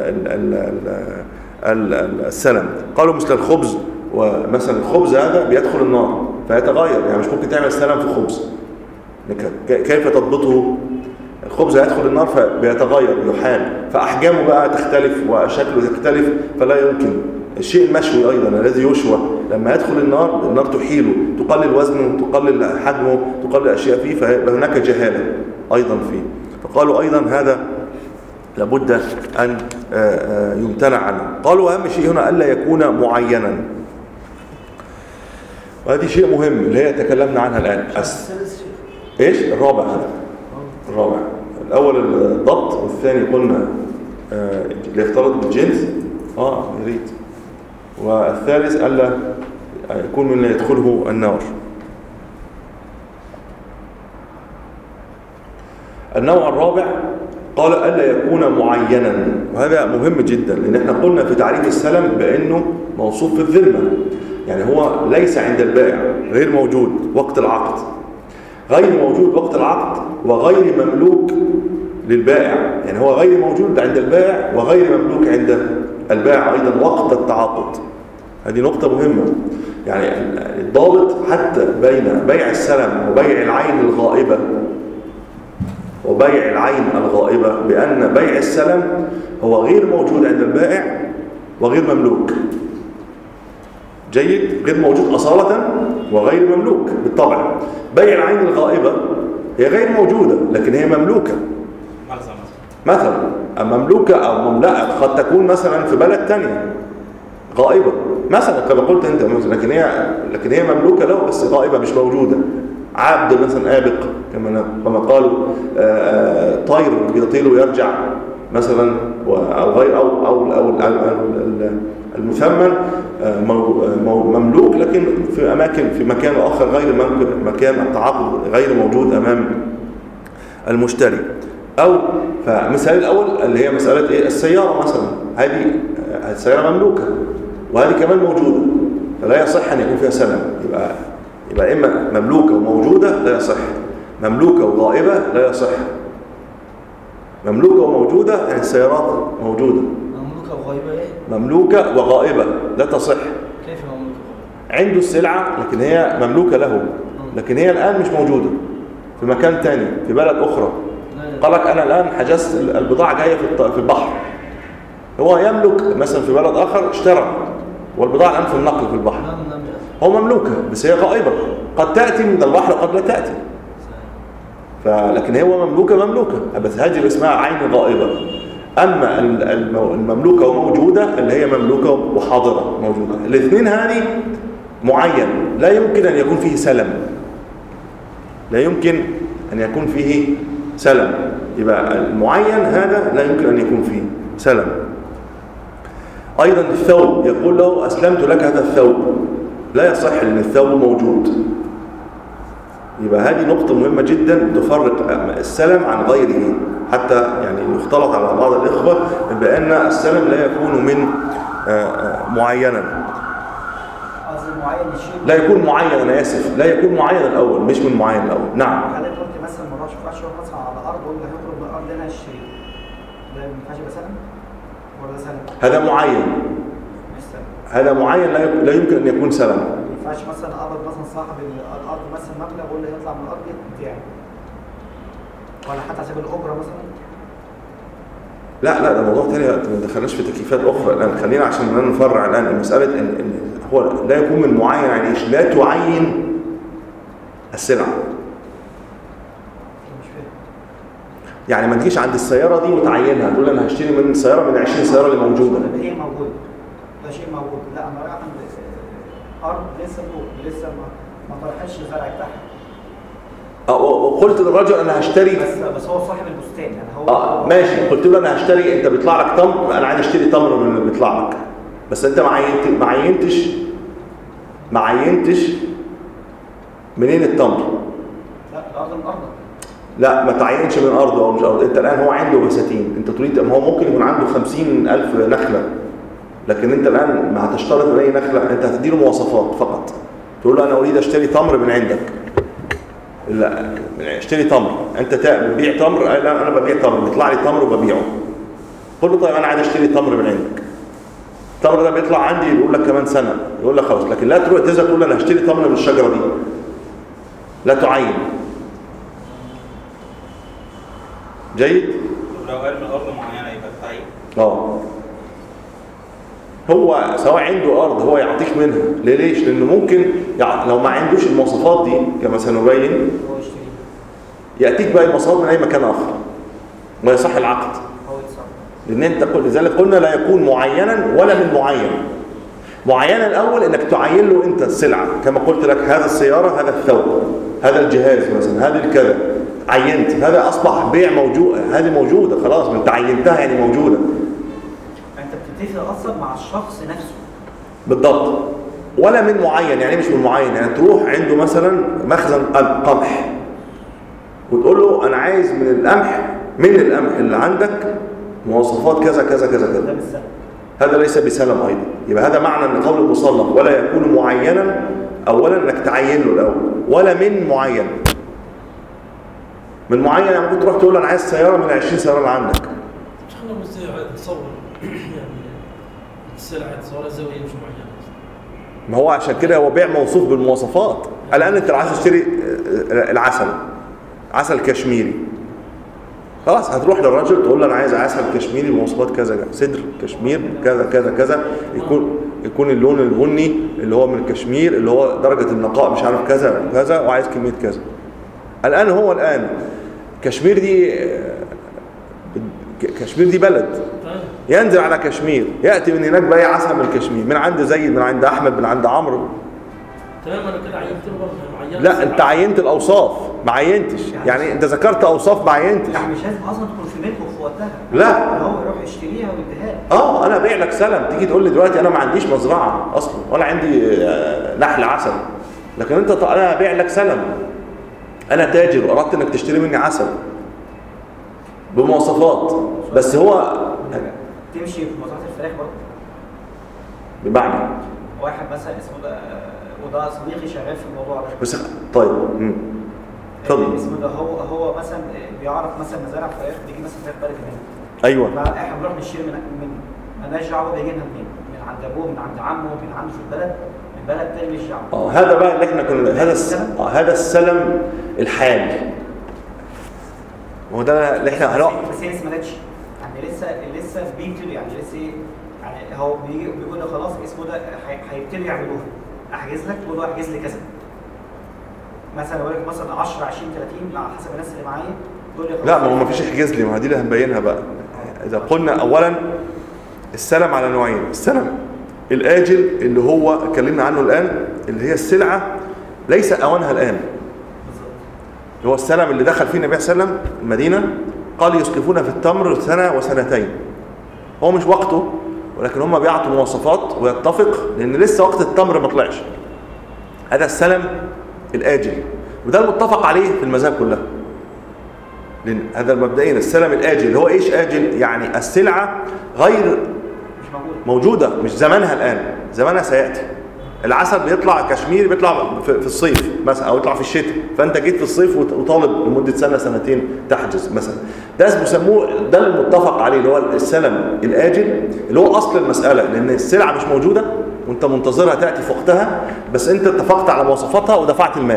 السلم. قالوا مثل الخبز، ومثلا الخبز هذا بيدخل النار فيتغير، يعني مش ممكن تعمل سلم في خبز، كيف تضبطه؟ الخبز هيدخل النار فبيتغير، يحال، فأحجامه بقى تختلف وشكله يختلف، فلا يمكن. الشيء المشوي أيضا الذي يشوى لما يدخل النار، النار تحيله، تقلل وزنه، تقلل حجمه، تقلل أشياء فيه، فهناك جهالة أيضا فيه. فقالوا أيضا هذا لابد أن يمتنع عنه. قالوا أهم شيء هنا ألا يكون معينا، وهذه شيء مهم اللي هي تكلمنا عنها الآن. أس... إيش الرابع هذا؟ الرابع الأول الضبط، والثاني قلنا آه اللي يختلط بالجنس، آه يريد، والثالث ألا يكون من يدخله النار. النوع الرابع قال ألا يكون معينا، وهذا مهم جدا، لأن احنا قلنا في تعريف السلم بأنه موصوف في الذمة، يعني هو ليس عند البائع، غير موجود وقت العقد، غير موجود وقت العقد، وغير مملوك للبائع. يعني هو غير موجود عند البائع وغير مملوك عند البائع أيضا وقت التعاقد. هذه نقطة مهمة. يعني الضابط حتى بين بيع السلم وبيع العين الغائبة وبيع العين الغائبة، بأن بيع السلم هو غير موجود عند البائع وغير مملوك. جيد، غير موجود أصالة وغير مملوك بالطبع. بيع العين الغائبة هي غير موجودة لكن هي مملوكة مثلا، مملوكة أو مملكة، قد تكون مثلا في بلد تانية غائبة مثلا كما قلت أنت، لكن هي لكن هي مملوكة له بس غائبة مش موجودة. عبد مثلا آبق كما كما قالوا، طير بيطير ويرجع مثلا، أو غير أو أو أو المثمن مملوك لكن في أماكن في مكان آخر غير مكان التعاقد، غير موجود أمام المشتري. أو فمثال الأول اللي هي مسألة إيه؟ السيارة مثلا، هذه السيارة مملوكة وهذه كمان موجودة، فلا يصح أن يكون فيها سلم. يبقى يبقى إما مملوكة وموجودة لا يصح، مملوكة وغائبة لا يصح. مملوكة وموجودة يعني السيارات موجودة، مملوكة وغائبة إيه؟ مملوكة وغائبة لا تصح. كيف مملوكة؟ عنده السلعة لكن هي مملوكة له، لكن هي الآن مش موجودة في مكان تاني في بلد أخرى. قال لك أنا الآن حجزت البضاعة جاية في البحر، هو يملك مثلا في بلد آخر اشترى، والبضاعة الآن في النقل في البحر، هو مملوكة بس هي غائبة، قد تأتي من البحر وقد لا تأتي، فلكن هو مملوكة مملوكة بس هذه اسمها عين غائبة. أما المملوكة وموجودة اللي هي مملوكة وحاضرة موجودة، الاثنين هذه معين لا يمكن أن يكون فيه سلم، لا يمكن أن يكون فيه سلم، يبقى المعين هذا لا يمكن أن يكون فيه سلم. أيضا الثوب، يقول له أسلمت لك هذا الثوب، لا يصح أن الثوب موجود. يبقى هذه نقطة مهمة جدا تفرق السلم عن غيره، حتى يعني يختلط على بعض الإخوة بأن السلم لا يكون من معينا، لا يكون معين، أنا آسف، لا يكون معين الأول، مش من معين الأول. نعم. حضرتك قلت مثلا ما راحش شويه مثلا على الارض ولا هيخرج من الارض انا هشتري، ده ما ينفعش يبقى سلم ولا ده سلم؟ هذا معين، مش سلم، هذا معين لا يمكن أن يكون سلم. ما ينفعش مثلا اقبض مثلا صاحب الارض مثلا مبلغ ولا يطلع من الارض بتاعي، ولا حتى حساب الاجره مثلا. لا لا، ده موضوع تاني، ما دخلناش في تكييفات اخرى الان، خلينا عشان نفرع الان المساله ان إن هو لا يكون من معين، يعني ايش؟ لا تعين السلعه. يعني ما تجيش عند السياره دي وتعينها، تقول انا هشتري من السياره من عشرين سياره اللي موجوده. هي موجوده، ده شيء موجود. لا انا رايح عند ارض لسه لسه ما ما طرحتش الزرع بتاعها، وقلت للرجل انا هشتري، بس بس هو صاحب البستان يعني هو اه ماشي، قلت له انا هشتري، انت بيطلع لك تمر، انا عايز اشتري تمر من اللي بيطلع لك، بس انت ما عينت ما عينتش ما عينتش منين التمر. لا الارض من ارضك. لا ما تعينش من ارض او مش ارض، انت الان هو عنده بساتين، انت تريد، ما هو ممكن يكون عنده خمسين الف نخله، لكن انت الان ما هتشترط من اي نخله، انت هتديله مواصفات فقط، تقول له انا اريد اشتري تمر من عندك، لا اشتري تمر، انت بتبيع تمر؟ لا انا ببيع تمر، بيطلع لي تمر وببيعه. قل له طيب انا عايز اشتري تمر من عندك، التمر ده بيطلع عندي يقول لك كمان سنه، يقول لك خلاص، لكن لا تروح تذهب تقول انا هشتري تمر من الشجره دي، لا تعين. جيد؟ لو قال من ارض معينه يبقى تعين. اه هو سواء عنده ارض هو يعطيك منها، ليه؟ ليش؟ لانه ممكن يعني لو ما عندوش المواصفات دي كما سنبين هو يشتري، ياتيك بقى المواصفات من اي مكان اخر ويصح العقد، هو يتصرف. لان انت قل لذلك قلنا لا يكون معينا ولا من معين. معينا الاول انك تعين له انت السلعه، كما قلت لك هذا السياره، هذا الثوب، هذا الجهاز مثلا، هذا الكذا، عينت، هذا اصبح بيع موجود، هذه موجوده خلاص، انت عينتها يعني موجوده. انت بتتفق اصلا مع الشخص نفسه بالضبط. ولا من معين، يعني مش من معين، يعني تروح عنده مثلا مخزن قمح وتقول له انا عايز من القمح من القمح اللي عندك مواصفات كذا كذا كذا كذا، ده بالسلم. هذا ليس بسلم ايضا. يبقى هذا معنى ان قول المصنف ولا يكون معينا، اولا انك تعين له الاول، ولا من معين. من معين يعني ممكن تروح تقول له انا عايز سياره من عشرين سياره اللي عندك. مش احنا مستوعب نتصور يعني السلعه صورة زاويه مش معينه. ما هو عشان كده هو بيع موصوف بالمواصفات. الان انت عايز تشتري العسل، عسل كشميري، خلاص هتروح للراجل تقول له انا عايز عسل كشميري بمواصفات كذا، صدر كشمير كذا كذا كذا، يكون يكون اللون البني اللي هو من الكشمير، اللي هو درجه النقاء مش عارف كذا كذا، وعايز كميه كذا. الان هو الان كشمير دي كشمير دي بلد، ينزل على كشمير، ياتي من هناك باي عسل من كشمير، من عند زيد، من عند احمد، من عند عمرو. تمام انا كده عينت له برضه معينه. لا انت عينت الاوصاف ما عينتش، يعني انت ذكرت اوصاف ما عينتش. يعني مش لازم اصلا تكون في ملكه في وقتها، لا هو يروح يشتريها ويديها لك. اه انا ابيع لك سلم، تيجي تقول لي دلوقتي انا ما عنديش مزرعه اصلا ولا عندي آه نحل عسل، لكن انت ط... انا ابيع لك سلم، انا تاجر واردت انك تشتري مني عسل بمواصفات، بس هو تمشي في مزرعه الفراخ برضه. بمعنى واحد مثلا اسمه ده، وده صديقي شغال في الموضوع ده. بس طيب امم اتفضل. اسمه ده هو هو مثلا بيعرف مثلا مزارع فراخ، بيجي مثلا فراخ بلدي منين. ايوه احنا بنروح نشتري من من مالناش دعوه بيجي لنا منين، من عند ابوه، من عند عمه، من عنده في البلد، من بلد تاني مش دعوه. اه هذا بقى اللي احنا كنا، هذا السلم اه هذا السلم الحال، وهو ده اللي احنا هنقعد. بس هي لسه ما جاتش، يعني لسه لسه بيبتدوا، يعني لسه ايه، يعني هو بيجي بيقول له خلاص اسمه ده هيبتدوا يعملوها، احجز لك، تقول له احجز لي كذا مثلا، يقول لك مثلا عشرة عشرين ثلاثين على حسب الناس اللي معايا، تقول لي لا ما هو ما فيش احجاز لي، ما دي اللي هنبينها بقى. اذا قلنا اولا السلم على نوعين، السلم الآجل اللي هو اتكلمنا عنه الآن، اللي هي السلعة ليس أوانها الآن. هو السلم اللي دخل فيه النبي صلى الله عليه وسلم المدينة، قال يسلفون في التمر سنة وسنتين. هو مش وقته، ولكن هم بيعطوا مواصفات ويتفق، لأن لسه وقت التمر ما طلعش. هذا السلم الآجل، وده المتفق عليه في المذاهب كلها. لأن هذا المبدئيا السلم الآجل اللي هو إيش آجل؟ يعني السلعة غير موجودة، مش زمانها الآن، زمانها سيأتي. العسل بيطلع كشميري بيطلع في الصيف مثلا، او يطلع في الشتاء، فانت جيت في الصيف وطالب لمده سنه سنتين تحجز مثلا. ده اسمه سموه، ده المتفق عليه اللي هو السلم الاجل، اللي هو اصل المساله، لان السلعه مش موجوده وانت منتظرها تاتي في وقتها، بس انت اتفقت على مواصفاتها ودفعت المال.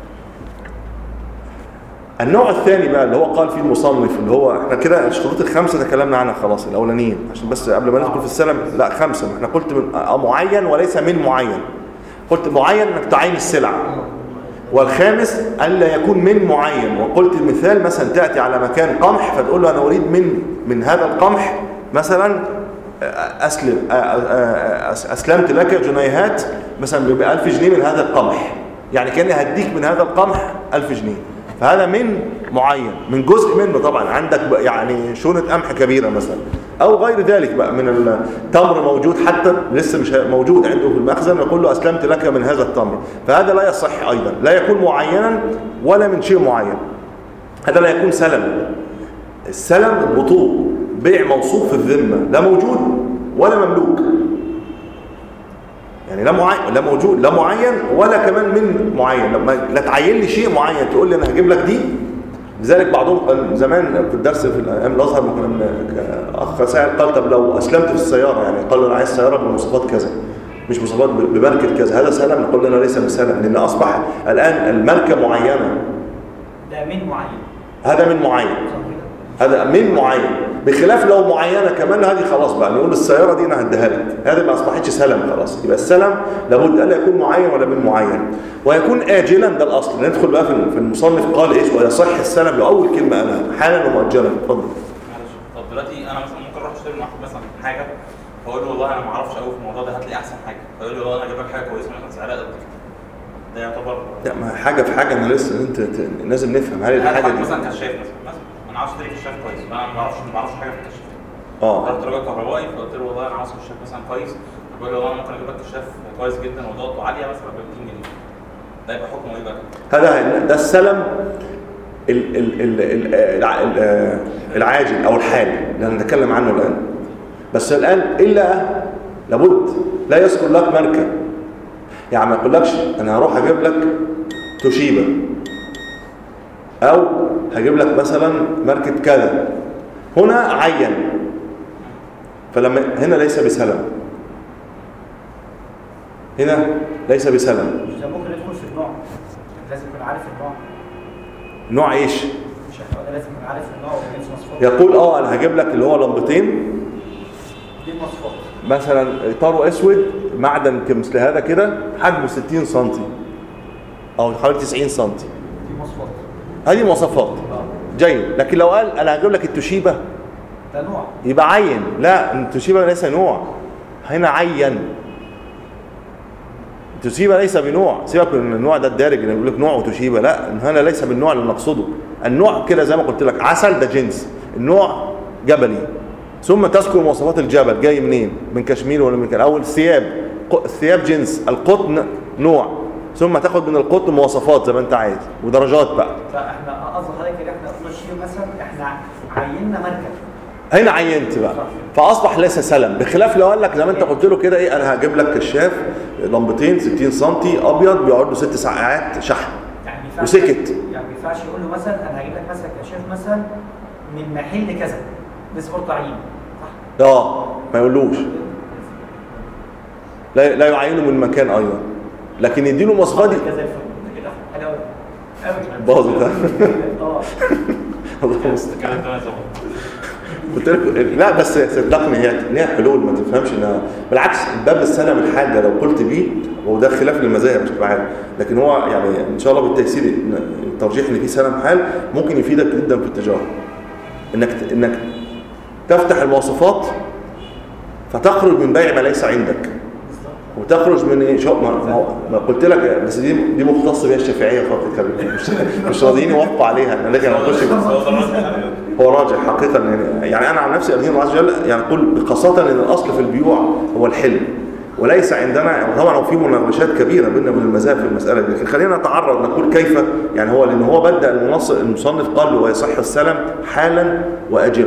النوع الثاني بقى اللي هو قال فيه المصنف، اللي هو احنا كده الشروط الخمسه تكلمنا عنها خلاص الاولانيين، عشان بس قبل ما ندخل في السلم لا خمسه، احنا قلت من معين وليس من معين. قلت معين انك تعين السلعه، والخامس الا يكون من معين. وقلت المثال مثلا تاتي على مكان قمح فتقول له انا اريد من من هذا القمح مثلا اسلم اسلمت لك جنيهات مثلا ب ألف جنيه من هذا القمح، يعني كاني هديك من هذا القمح ألف جنيه. فهذا من معين، من جزء منه طبعا، عندك يعني شونة قمح كبيرة مثلا او غير ذلك بقى من التمر موجود حتى لسه مش موجود عنده في المخزن، يقول له اسلمت لك من هذا التمر. فهذا لا يصح ايضا، لا يكون معينا ولا من شيء معين، هذا لا يكون سلم. السلم البطوء، بيع موصوف في الذمة، لا موجود ولا مملوك، يعني لا معين لا موجود لا معين ولا كمان من معين. لما لا تعين لي شيء معين تقول لي انا هجيب لك دي. لذلك بعضهم زمان في الدرس في الايام الازهر كنا اخ سائل قال طب لو اسلمت في السياره، يعني قال له انا عايز سياره بمواصفات كذا مش مواصفات بماركه كذا، هذا سلم؟ نقول لنا ليس من سلم، لان اصبح الان الماركه معينه. ده من معين، هذا من معين، هذا من معين، بخلاف لو معينه كمان هذه خلاص بقى نقول السياره دي انا هديها لك، هذه ما اصبحتش سلم خلاص. يبقى السلم لابد الا يكون معين ولا من معين، ويكون اجلا، ده الاصل. ندخل بقى في المصنف قال ايش؟ ويصح السلم لاول كلمه انا حالا ومؤجلا. اتفضل. معلش، طب دلوقتي انا مثلا ممكن اروح اشتري من واحد مثلا حاجه، فاقول له والله انا ما اعرفش قوي في الموضوع ده، هات لي احسن حاجه، فيقول لي والله انا اجيب لك حاجه كويسه مثلا سعرها قد كده. ده يعتبر لا، ما حاجه في حاجه، انا لسه انت لازم نفهم هل الحاجه دي مثلا كشاف مثلا مثلا انا عاوز اشتري كشاف كويس، انا ما اعرفش ما اعرفش حاجه في الكشاف. اه رحت راجل كهربائي فقلت له والله انا عاوز كشاف مثلا كويس، فبقول له والله انا ممكن اجيب لك كشاف كويس جدا وضغطه عاليه مثلا ب مئتين جنيه. ده يبقى حكمه ايه بقى؟ هذا ده السلم ال ال ال ال ال العاجل او الحالي اللي هنتكلم عنه الان. بس الان الا لابد لا يذكر لك ماركه، يعني ما يقولكش انا هروح اجيب لك توشيبا او هجيب لك مثلا ماركه كذا، هنا عين، فلما هنا ليس بسلم، هنا ليس بسلم. مش ممكن يدخل في النوع، لازم يكون عارف النوع. نوع ايش؟ مش احنا لازم يكون عارف النوع وجنس مواصفات. يقول اه انا هجيب لك اللي هو لمبتين دي مواصفات، مثلا اطاره اسود معدن كمثل هذا كده، حجمه ستين سنتي او حوالي تسعين سنتي، دي مواصفات، هذه مواصفات جيد. لكن لو قال انا هجيب لك التوشيبا ده نوع، يبقى عين. لا، التوشيبا ليس نوع، هنا عين. التوشيبا ليس بنوع، سيبك من النوع ده الدارج اللي بيقول لك نوع وتوشيبا، لا، هنا ليس بالنوع اللي نقصده. النوع كده زي ما قلت لك، عسل ده جنس، النوع جبلي، ثم تذكر مواصفات الجبل جاي منين، من كشمير ولا من كان. اول الثياب، الثياب جنس، القطن نوع، ثم تاخد من القطن مواصفات زي ما انت عايز ودرجات بقى. فاحنا قصد حضرتك ان احنا قلنا شيء مثلا احنا عيننا ماركه، هنا عينت بقى فاصبح ليس سلم، بخلاف لو قال لك زي ما انت قلت له كده ايه، انا هجيب لك كشاف لمبتين ستين سنتي ابيض بيقعد له ست ساعات شحن يعني وسكت. يعني ما ينفعش يقول له مثلا انا هجيب لك مثلا كشاف مثلا من محل كذا، بس برضه عين، صح؟ اه ما يقولوش، لا لا يعينه من مكان ايضا، لكن يديله مواصفات دي كذا الفل كده حلو قوي باظت. اه الله المستعان. الكلام ده ظبط. قلت لك لا، بس صدقني هي ليها حلول، ما تفهمش انها بالعكس. باب السلم الحاجه لو قلت بيه، وده خلاف للمذاهب مش بعاد، لكن هو يعني ان شاء الله بالتيسير الترجيح اللي فيه سلم حال ممكن يفيدك جدا في التجاره، انك انك تفتح المواصفات فتخرج من بيع ما ليس عندك. وتخرج من ايه شو ما, ما, ما قلت لك، بس دي دي مختص بها الشافعيه فقط، مش مش راضيين يوافقوا عليها، لكن هنخش هو راجع حقيقه. يعني, يعني انا عن نفسي ادين الله عز وجل يعني اقول خاصه ان الاصل في البيوع هو الحل، وليس عندنا طبعا في مناقشات كبيره بيننا وبين المذاهب في المساله دي، لكن خلينا نتعرض نقول كيف. يعني هو لان هو بدا المصنف قال ويصح السلم حالا واجلا.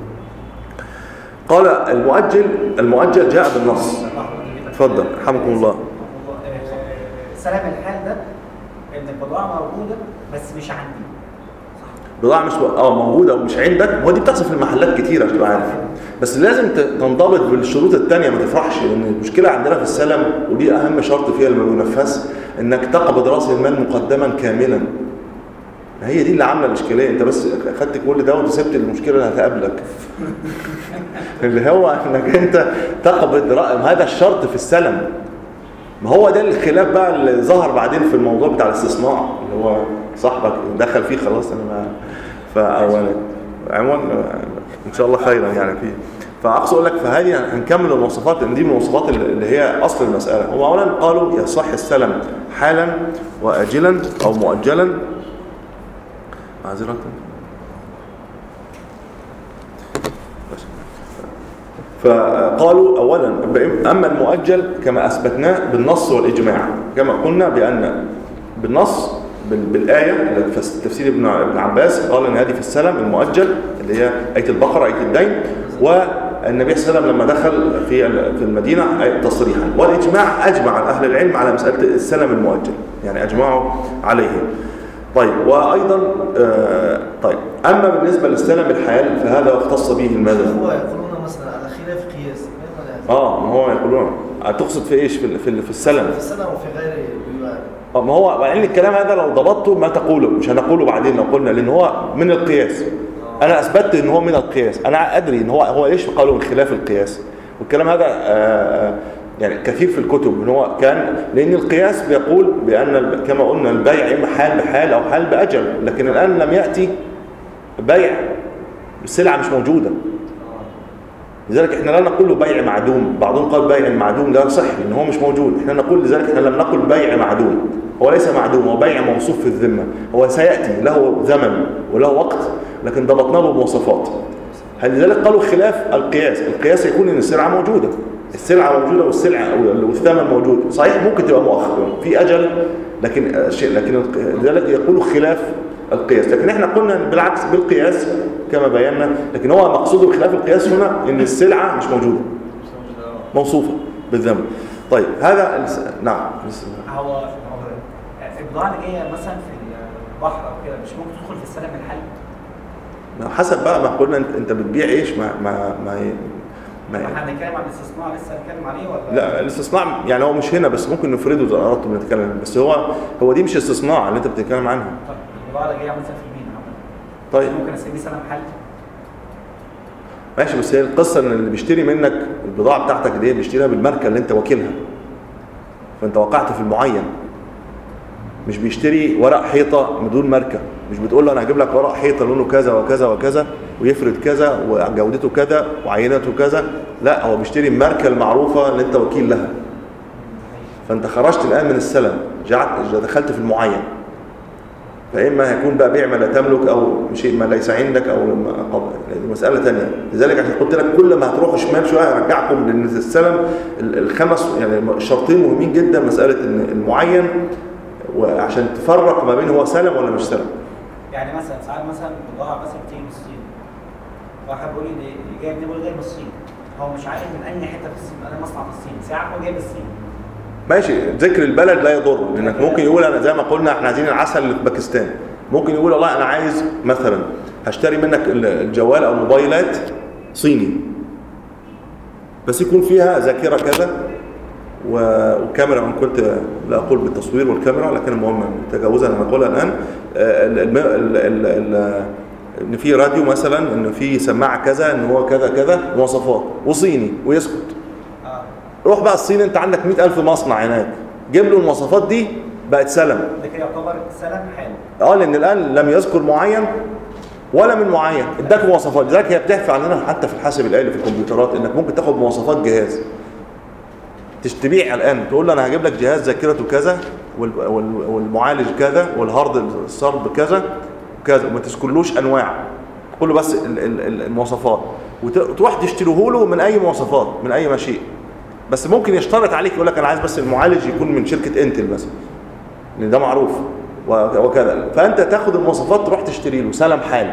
قال المؤجل المؤجل جاء بالنص. اتفضل رحمكم الله. سلام الحال ده ان البضاعه موجوده بس مش عندي. بضاعه مش اه موجوده ومش عندك، هو دي بتحصل في المحلات كتير عشان تبقى عارف، بس لازم تنضبط بالشروط الثانيه، ما تفرحش. لان المشكله عندنا في السلم، ودي اهم شرط فيها لما بينفذ، انك تقبض راس المال مقدما كاملا. هي دي اللي عامله الاشكاليه. انت بس خدت كل ده وانت سبت المشكله اللي هتقابلك اللي هو انك انت تقبض رأي. هذا الشرط في السلم. ما هو ده الخلاف بقى اللي ظهر بعدين في الموضوع بتاع الاستثناء، اللي هو صاحبك دخل فيه خلاص. انا ما فاولا عموما ان شاء الله خيرا يعني فيه. فاقصد اقول لك فهذه هنكمل المواصفات، لان دي من المواصفات اللي هي اصل المساله. هم اولا قالوا يصح السلم حالا واجلا او مؤجلا. معذره فقالوا اولا اما المؤجل كما اثبتناه بالنص والاجماع، كما قلنا بان بالنص بالايه اللي في تفسير ابن عباس قال ان هذه في السلم المؤجل اللي هي ايه البقره ايه الدين، والنبي صلى الله عليه وسلم لما دخل في في المدينه تصريحا. والاجماع اجمع اهل العلم على مساله السلم المؤجل، يعني اجمعوا عليه. طيب وايضا آه طيب اما بالنسبه للسلم الحال فهذا اختص به المذهب. هو يقولون مثلا على خلاف قياس. اه ما هو يقولون تقصد في ايش في في, في السلم؟ في السلم وفي غير بيوع. اه ما هو يعني الكلام هذا لو ضبطته ما تقوله، مش هنقوله بعدين لو قلنا، لان هو من القياس. انا اثبتت ان هو من القياس، انا ادري ان هو هو ليش قالوا من خلاف القياس، والكلام هذا آه يعني كثير في الكتب ان هو كان، لان القياس بيقول بان كما قلنا البيع اما حال بحال او حال باجل، لكن الان لم ياتي بيع السلعه مش موجوده، لذلك احنا لا نقول بيع معدوم. بعضهم قال بيع معدوم لا صح لان هو مش موجود، احنا نقول لذلك احنا لم نقل بيع معدوم، هو ليس معدوم، هو بيع موصوف في الذمه، هو سياتي له زمن وله وقت لكن ضبطنا له مواصفات. لذلك قالوا خلاف القياس. القياس يكون ان السلعه موجوده، السلعه موجوده والسلعه والثمن موجود، صحيح ممكن تبقى مؤخر في اجل، لكن لكن لذلك يقولوا خلاف القياس. لكن احنا قلنا بالعكس بالقياس كما بينا، لكن هو مقصود بخلاف القياس هنا ان السلعه مش موجوده موصوفه بالذمه. طيب هذا نعم. هو البضاعه اللي جايه مثلا في البحر او كده مش ممكن تدخل في السلم الحالي؟ حسب بقى ما قلنا انت بتبيع ايش. ما ما ما ما احنا بنتكلم عن الاستثناء لسه هنتكلم عليه ولا لا؟ الاستثناء يعني هو مش هنا، بس ممكن نفرده اذا اردتم نتكلم، بس هو هو دي مش استثناء اللي انت بتتكلم عنها. طيب البضاعه اللي جايه مثلا في المينا طيب ممكن اسميه سلم حالي ماشي، بس هي القصه ان اللي بيشتري منك البضاعه بتاعتك دي بيشتريها بالماركه اللي انت واكلها، فانت وقعت في المعين. مش بيشتري ورق حيطه بدون ماركه، مش بتقول له انا هجيب لك ورق حيطه لونه كذا وكذا وكذا ويفرد كذا وجودته كذا وعينته كذا، لا هو بيشتري الماركه المعروفه اللي انت وكيل لها. فانت خرجت الان من السلم، دخلت في المعين، فاما هيكون بقى بيع ما لا تملك او شيء ما ليس عندك او مساله ثانيه. لذلك عشان قلت لك كل ما هتروحوا شمال شويه هرجعكم، لان السلم الخمس يعني الشرطين مهمين جدا، مساله المعين وعشان تفرق ما بين هو سلم ولا مش سلم. يعني مثلا ساعات مثلا بضاعه مثلا بتيجي من الصين، واحد بيقول لي دي جايب نبل جاي من الصين، هو مش عارف من اي حته في الصين، انا مصنع في الصين، ساعات هو جايب الصين. ماشي، ذكر البلد لا يضر، لانك ممكن يقول انا زي ما قلنا احنا عايزين العسل اللي في باكستان، ممكن يقول والله انا عايز مثلا هشتري منك الجوال او الموبايلات صيني بس يكون فيها ذاكره كذا وكاميرا، ان كنت لا اقول بالتصوير والكاميرا لكن المهم تجاوزا انا اقولها الان ان في راديو مثلا، ان في سماعه كذا، ان هو كذا كذا مواصفات وصيني ويسكت. روح بقى الصين، انت عندك مئة ألف مصنع هناك، جيب له المواصفات دي بقت سلم. ده كده يعتبر سلم حالي. اه لان الان لم يذكر معين ولا من معين، اداك مواصفات. لذلك هي بتحفي عننا حتى في الحاسب الآلي في الكمبيوترات انك ممكن تاخد مواصفات جهاز تبيع الان تقول له انا هجيب لك جهاز ذاكرته كذا والمعالج كذا والهارد الصرب كذا وكذا، وما تذكرلوش انواع، تقول له بس المواصفات وتروح تشتريه له من اي مواصفات من اي مشيء. بس ممكن يشترط عليك يقول لك انا عايز بس المعالج يكون من شركه انتل مثلا لان ده معروف وكذا، فانت تاخد المواصفات تروح تشتري له سلم حال.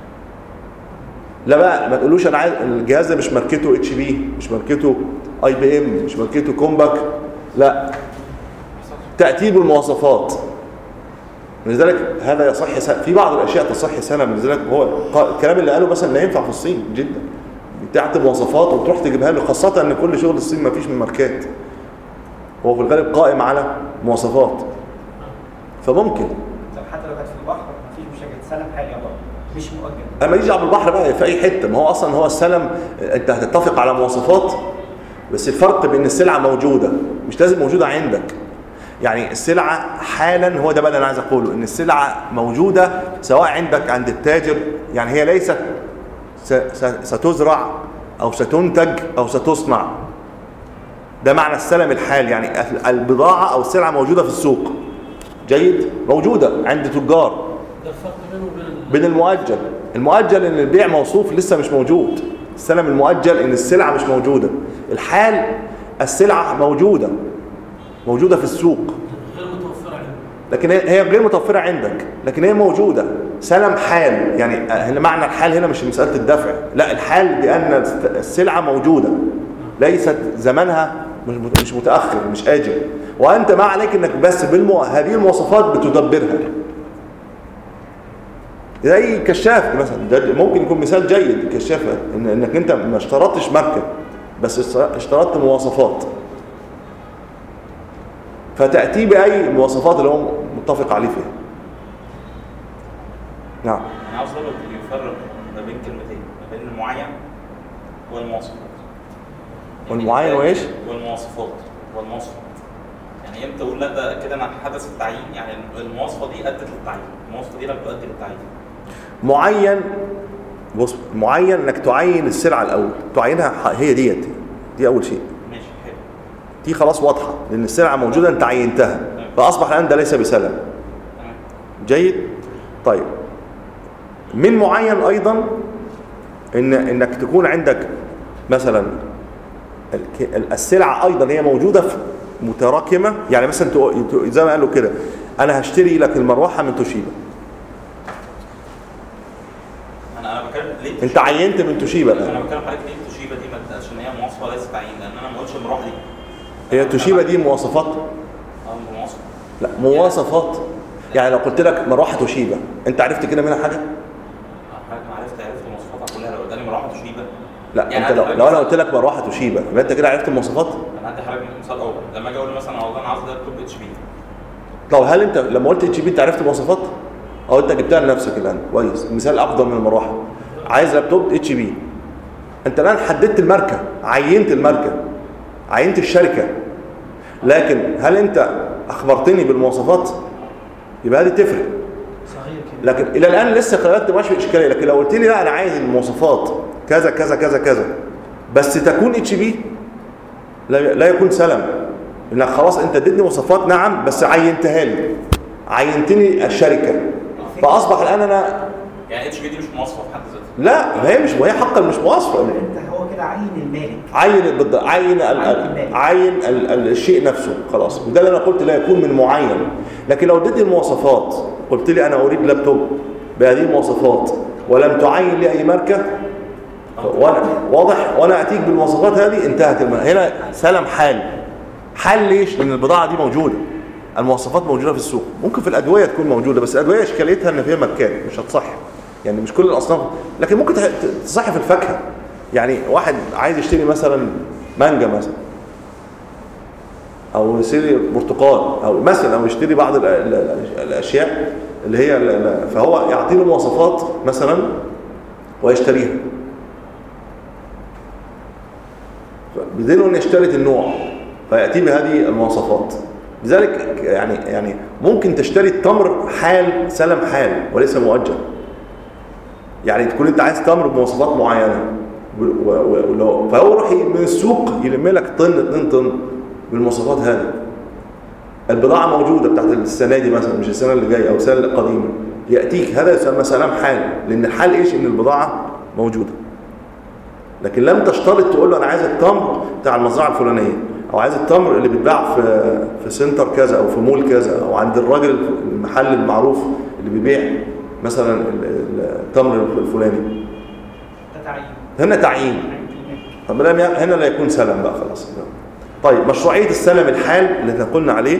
لا بقى ما تقولوش انا عايز الجهاز ده مش ماركته اتش بي، مش ماركته اي بي ام، مش ماركته كومباك، لا تاتي بالمواصفات. لذلك هذا يصح سنة. في بعض الاشياء تصح سنه، لذلك هو الكلام اللي قاله مثلا لا ينفع في الصين جدا، تعطي مواصفات وتروح تجيبها له، خاصه ان كل شغل الصين ما فيش من ماركات، هو في الغالب قائم على مواصفات. فممكن حتى لو كانت في البحر مفيش مشاكل، سلم حالي برضه مش مؤجل. انا ماليش دعوه بالبحر بقى في اي حته، ما هو اصلا هو السلم انت هتتفق على مواصفات، بس الفرق بين السلعه موجوده مش لازم موجوده عندك. يعني السلعه حالا، هو ده بقى اللي انا عايز اقوله، ان السلعه موجوده سواء عندك عند التاجر، يعني هي ليست ستزرع او ستنتج او ستصنع. ده معنى السلم الحال، يعني البضاعه او السلعه موجوده في السوق، جيد، موجوده عند تجار. ده الفرق بينه وبين بين المؤجل. المؤجل ان البيع موصوف لسه مش موجود، السلم المؤجل ان السلعه مش موجوده. الحال السلعه موجوده موجوده في السوق غير متوفره عندك، لكن هي غير متوفره عندك، لكن هي موجوده. سلم حال، يعني هنا معنى الحال هنا مش مساله الدفع، لا الحال بان السلعه موجوده ليست زمنها مش متاخر مش اجل، وانت ما عليك انك بس بالمو... هذه المواصفات بتدبرها. زي كشاف مثلا، ده ممكن يكون مثال جيد. الكشاف إن انك انت ما اشترطتش ماركه بس اشترطت مواصفات، فتاتي باي مواصفات اللي هو متفق عليه فيها. نعم. انا عاوز اقول يفرق ما بين كلمتين، ما بين المعين والمواصفات. والمعين وايش؟ والمواصفات والمواصفات. يعني امتى اقول لا ده كده انا حدث التعيين، يعني المواصفه دي ادت للتعيين، المواصفه دي لم تؤدي للتعيين. معين، بص، معين انك تعين السلعه الاول، تعينها هي ديت، دي اول شيء. ماشي حلو. دي خلاص واضحه لان السلعه موجوده انت عينتها، فاصبح الان ده ليس بسلم. تمام. جيد. طيب من معين ايضا ان انك تكون عندك مثلا السلعه ايضا هي موجوده في متراكمه، يعني مثلا زي ما قالوا كده انا هشتري لك المروحه من توشيبا، انا انا بتكلم ليه انت عينت من توشيبا الان. انا بتكلم حضرتك ليه توشيبا دي ما تتقالش ان هي مواصفه ليست تعيين، لان انا ما قلتش المروحه دي. هي توشيبا دي مواصفات؟ اه مواصفه. لا مواصفات، يعني لو قلت لك مروحه توشيبا انت عرفت كده منها حاجه؟ حضرتك ما عرفت عرفت مواصفاتها كلها، لو قلت لي مروحه توشيبا. لا يعني انت لو, لو انا قلت لك مروحه توشيبا يبقى انت كده عرفت المواصفات؟ انا هدي حضرتك مثال اول، لما اجي اقول مثلا والله انا عاوز لابتوب اتش بي. طب هل انت لما قلت اتش بي انت عرفت المواصفات؟ او انت جبتها لنفسك الان؟ كويس، مثال افضل من المروحه. عايز لابتوب اتش بي، انت الان حددت الماركه، عينت الماركه، عينت الشركه، لكن هل انت اخبرتني بالمواصفات؟ يبقى هذه تفرق. صغير كده. لكن الى الان لسه خلالات ماشي في اشكاليه، لكن لو قلت لي لا انا عايز المواصفات كذا كذا كذا كذا بس تكون اتش بي، لا, لا يكون سلم، انك خلاص انت اديتني مواصفات نعم بس عينتها لي، عينتني الشركه، فاصبح الان انا يعني اتش بي دي مش مواصفه في حد ذاتها. لا ما هي مش، وهي حقا مش مواصفه. انت هو كده عين المالك، عين بالضبط، عين ال ال عين ال ال الشيء نفسه خلاص، وده اللي انا قلت لا يكون من معين. لكن لو اديتني المواصفات قلت لي انا اريد لابتوب بهذه المواصفات ولم تعين لي اي ماركه، وانا واضح وانا اتيك بالمواصفات هذه انتهت الم... هنا سلم حال. حال ليش؟ لان البضاعه دي موجوده، المواصفات موجوده في السوق. ممكن في الادويه تكون موجوده بس الادويه اشكاليتها ان فيها ماركات مش هتصح، يعني مش كل الاصناف، لكن ممكن تصح في الفاكهه. يعني واحد عايز يشتري مثلا مانجا مثلا او يشتري برتقال او مثلا او يشتري بعض ال ال الاشياء اللي هي ال ال فهو يعطي له مواصفات مثلا ويشتريها بدون ان يشترط النوع فياتي بهذه المواصفات. لذلك يعني يعني ممكن تشتري التمر حال سلم حال وليس مؤجل، يعني تكون انت عايز تمر بمواصفات معينه فهو يروح من السوق يلم لك طن اتنين طن بالمواصفات هذه. البضاعة موجودة بتاعت السنة دي مثلا، مش السنة اللي جاية أو السنة القديمة، يأتيك، هذا يسمى سلام حال، لأن الحال إيش؟ إن البضاعة موجودة. لكن لم تشترط تقول له أنا عايز التمر بتاع المزرعة الفلانية، أو عايز التمر اللي بيتباع في في سنتر كذا أو في مول كذا، أو عند الراجل المحل المعروف اللي بيبيع مثلا التمر الفلاني. ده تعيين. هنا تعيين. طب هنا لا يكون سلم بقى خلاص. طيب مشروعية السلم الحال اللي قلنا عليه،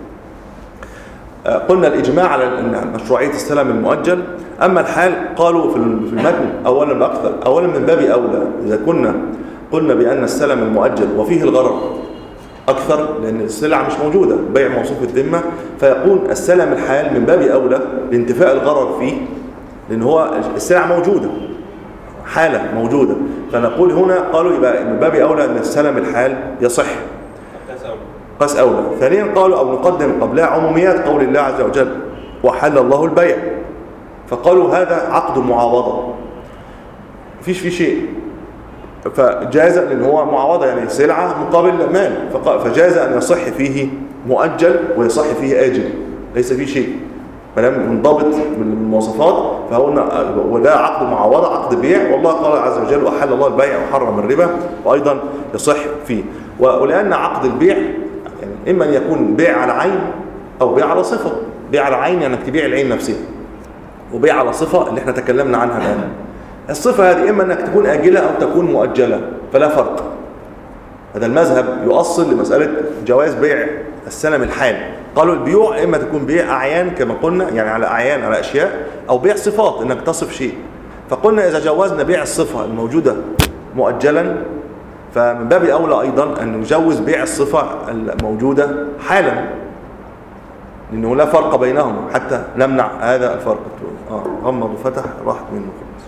قلنا الإجماع على مشروعية السلم المؤجل. أما الحال قالوا في المتن أولا بأكثر، أولا من باب أولى إذا كنا قلنا بأن السلم المؤجل وفيه الغرر أكثر، لأن السلعة مش موجودة، بيع موصوف الذمة، فيكون السلم الحال من باب أولى لانتفاء الغرر فيه، لأن هو السلعة موجودة، حالة موجودة. فنقول هنا قالوا يبقى من باب أولى أن السلم الحال يصح قاس أولى. ثانيا قالوا أو نقدم قبلها عموميات قول الله عز وجل وحل الله البيع، فقالوا هذا عقد معاوضة مفيش فيه شيء، فجاز لأن هو معاوضة يعني سلعة مقابل مال، فجاز أن يصح فيه مؤجل ويصح فيه آجل، ليس فيه شيء فلم منضبط من المواصفات، فهو وده عقد معاوضة عقد بيع، والله قال عز وجل وحل الله البيع وحرم الربا، وأيضا يصح فيه. ولأن عقد البيع يعني إما أن يكون بيع على عين أو بيع على صفة. بيع على عين يعني أنك تبيع العين نفسها، وبيع على صفة اللي احنا تكلمنا عنها الآن. الصفة هذه إما أنك تكون آجلة أو تكون مؤجلة، فلا فرق. هذا المذهب يؤصل لمسألة جواز بيع السلم الحال. قالوا البيوع إما تكون بيع أعيان كما قلنا، يعني على أعيان على أشياء، أو بيع صفات إنك تصف شيء. فقلنا إذا جوزنا بيع الصفة الموجودة مؤجلا، فمن باب أولى أيضا أن نجوز بيع الصفة الموجودة حالا، لأنه لا فرق بينهم حتى نمنع هذا الفرق. آه غمض وفتح راحت منه خلاص.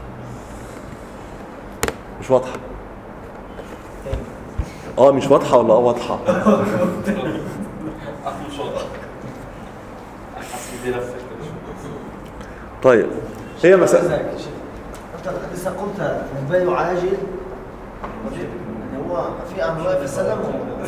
مش واضحة؟ آه مش واضحة ولا آه واضحة؟ مش واضحة. طيب هي مسألة. أنت لسه قلت البيع عاجل، يعني هو في أنواع في السلم.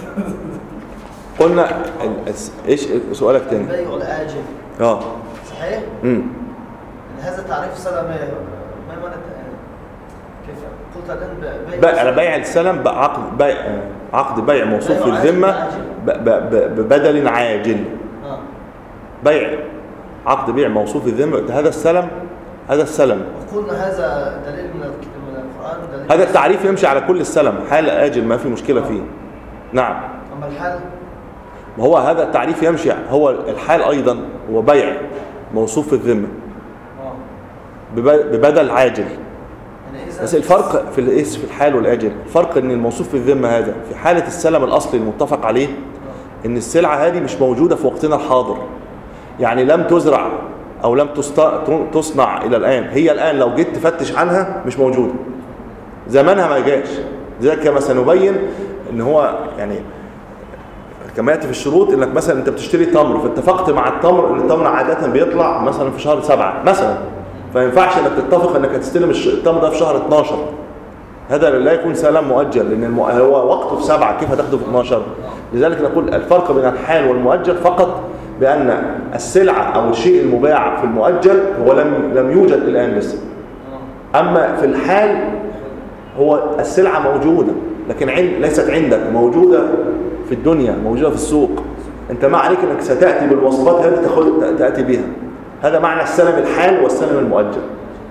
قلنا ايش سؤالك تاني؟ البيع الآجل. اه صحيح؟ امم هذا تعريف السلم ما معنى كيف قلت الآن بيع على بيع السلم بقى عقد بيع عقد بيع موصوف في الذمة ببدل عاجل. اه بيع عقد بيع موصوف في الذمة، هذا السلم هذا السلم. قلنا هذا دليل من القرآن، دليل هذا التعريف يمشي على كل السلم، حال آجل ما في مشكلة فيه. نعم. أما الحال ما هو هذا التعريف يمشي، هو الحال أيضا هو بيع موصوف في الذمة ببدل عاجل. بس الفرق في الايس في الحال والآجل، الفرق ان الموصوف في الذمة هذا في حالة السلم الأصلي المتفق عليه ان السلعة هذه مش موجودة في وقتنا الحاضر، يعني لم تزرع او لم تصنع الى الآن، هي الآن لو جيت تفتش عنها مش موجودة، زمانها ما جاش. لذلك كما سنبين ان هو يعني كما يأتي في الشروط انك مثلا انت بتشتري تمر، فاتفقت مع التمر ان التمر عادة بيطلع مثلا في شهر سبعة مثلا، فما ينفعش انك تتفق انك هتستلم التمر ده في شهر اتناشر، هذا لا يكون سلام مؤجل، لان المو... هو وقته في سبعة، كيف هتاخده في اتناشر؟ لذلك نقول الفرق بين الحال والمؤجل فقط بان السلعة او الشيء المباع في المؤجل هو لم لم يوجد الان لسه، اما في الحال هو السلعة موجودة لكن عند... ليست عندك، موجودة في الدنيا، موجودة في السوق، انت ما عليك انك ستأتي بالوصفات هذه تاخد تأتي بها. هذا معنى السلم الحال والسلم المؤجل.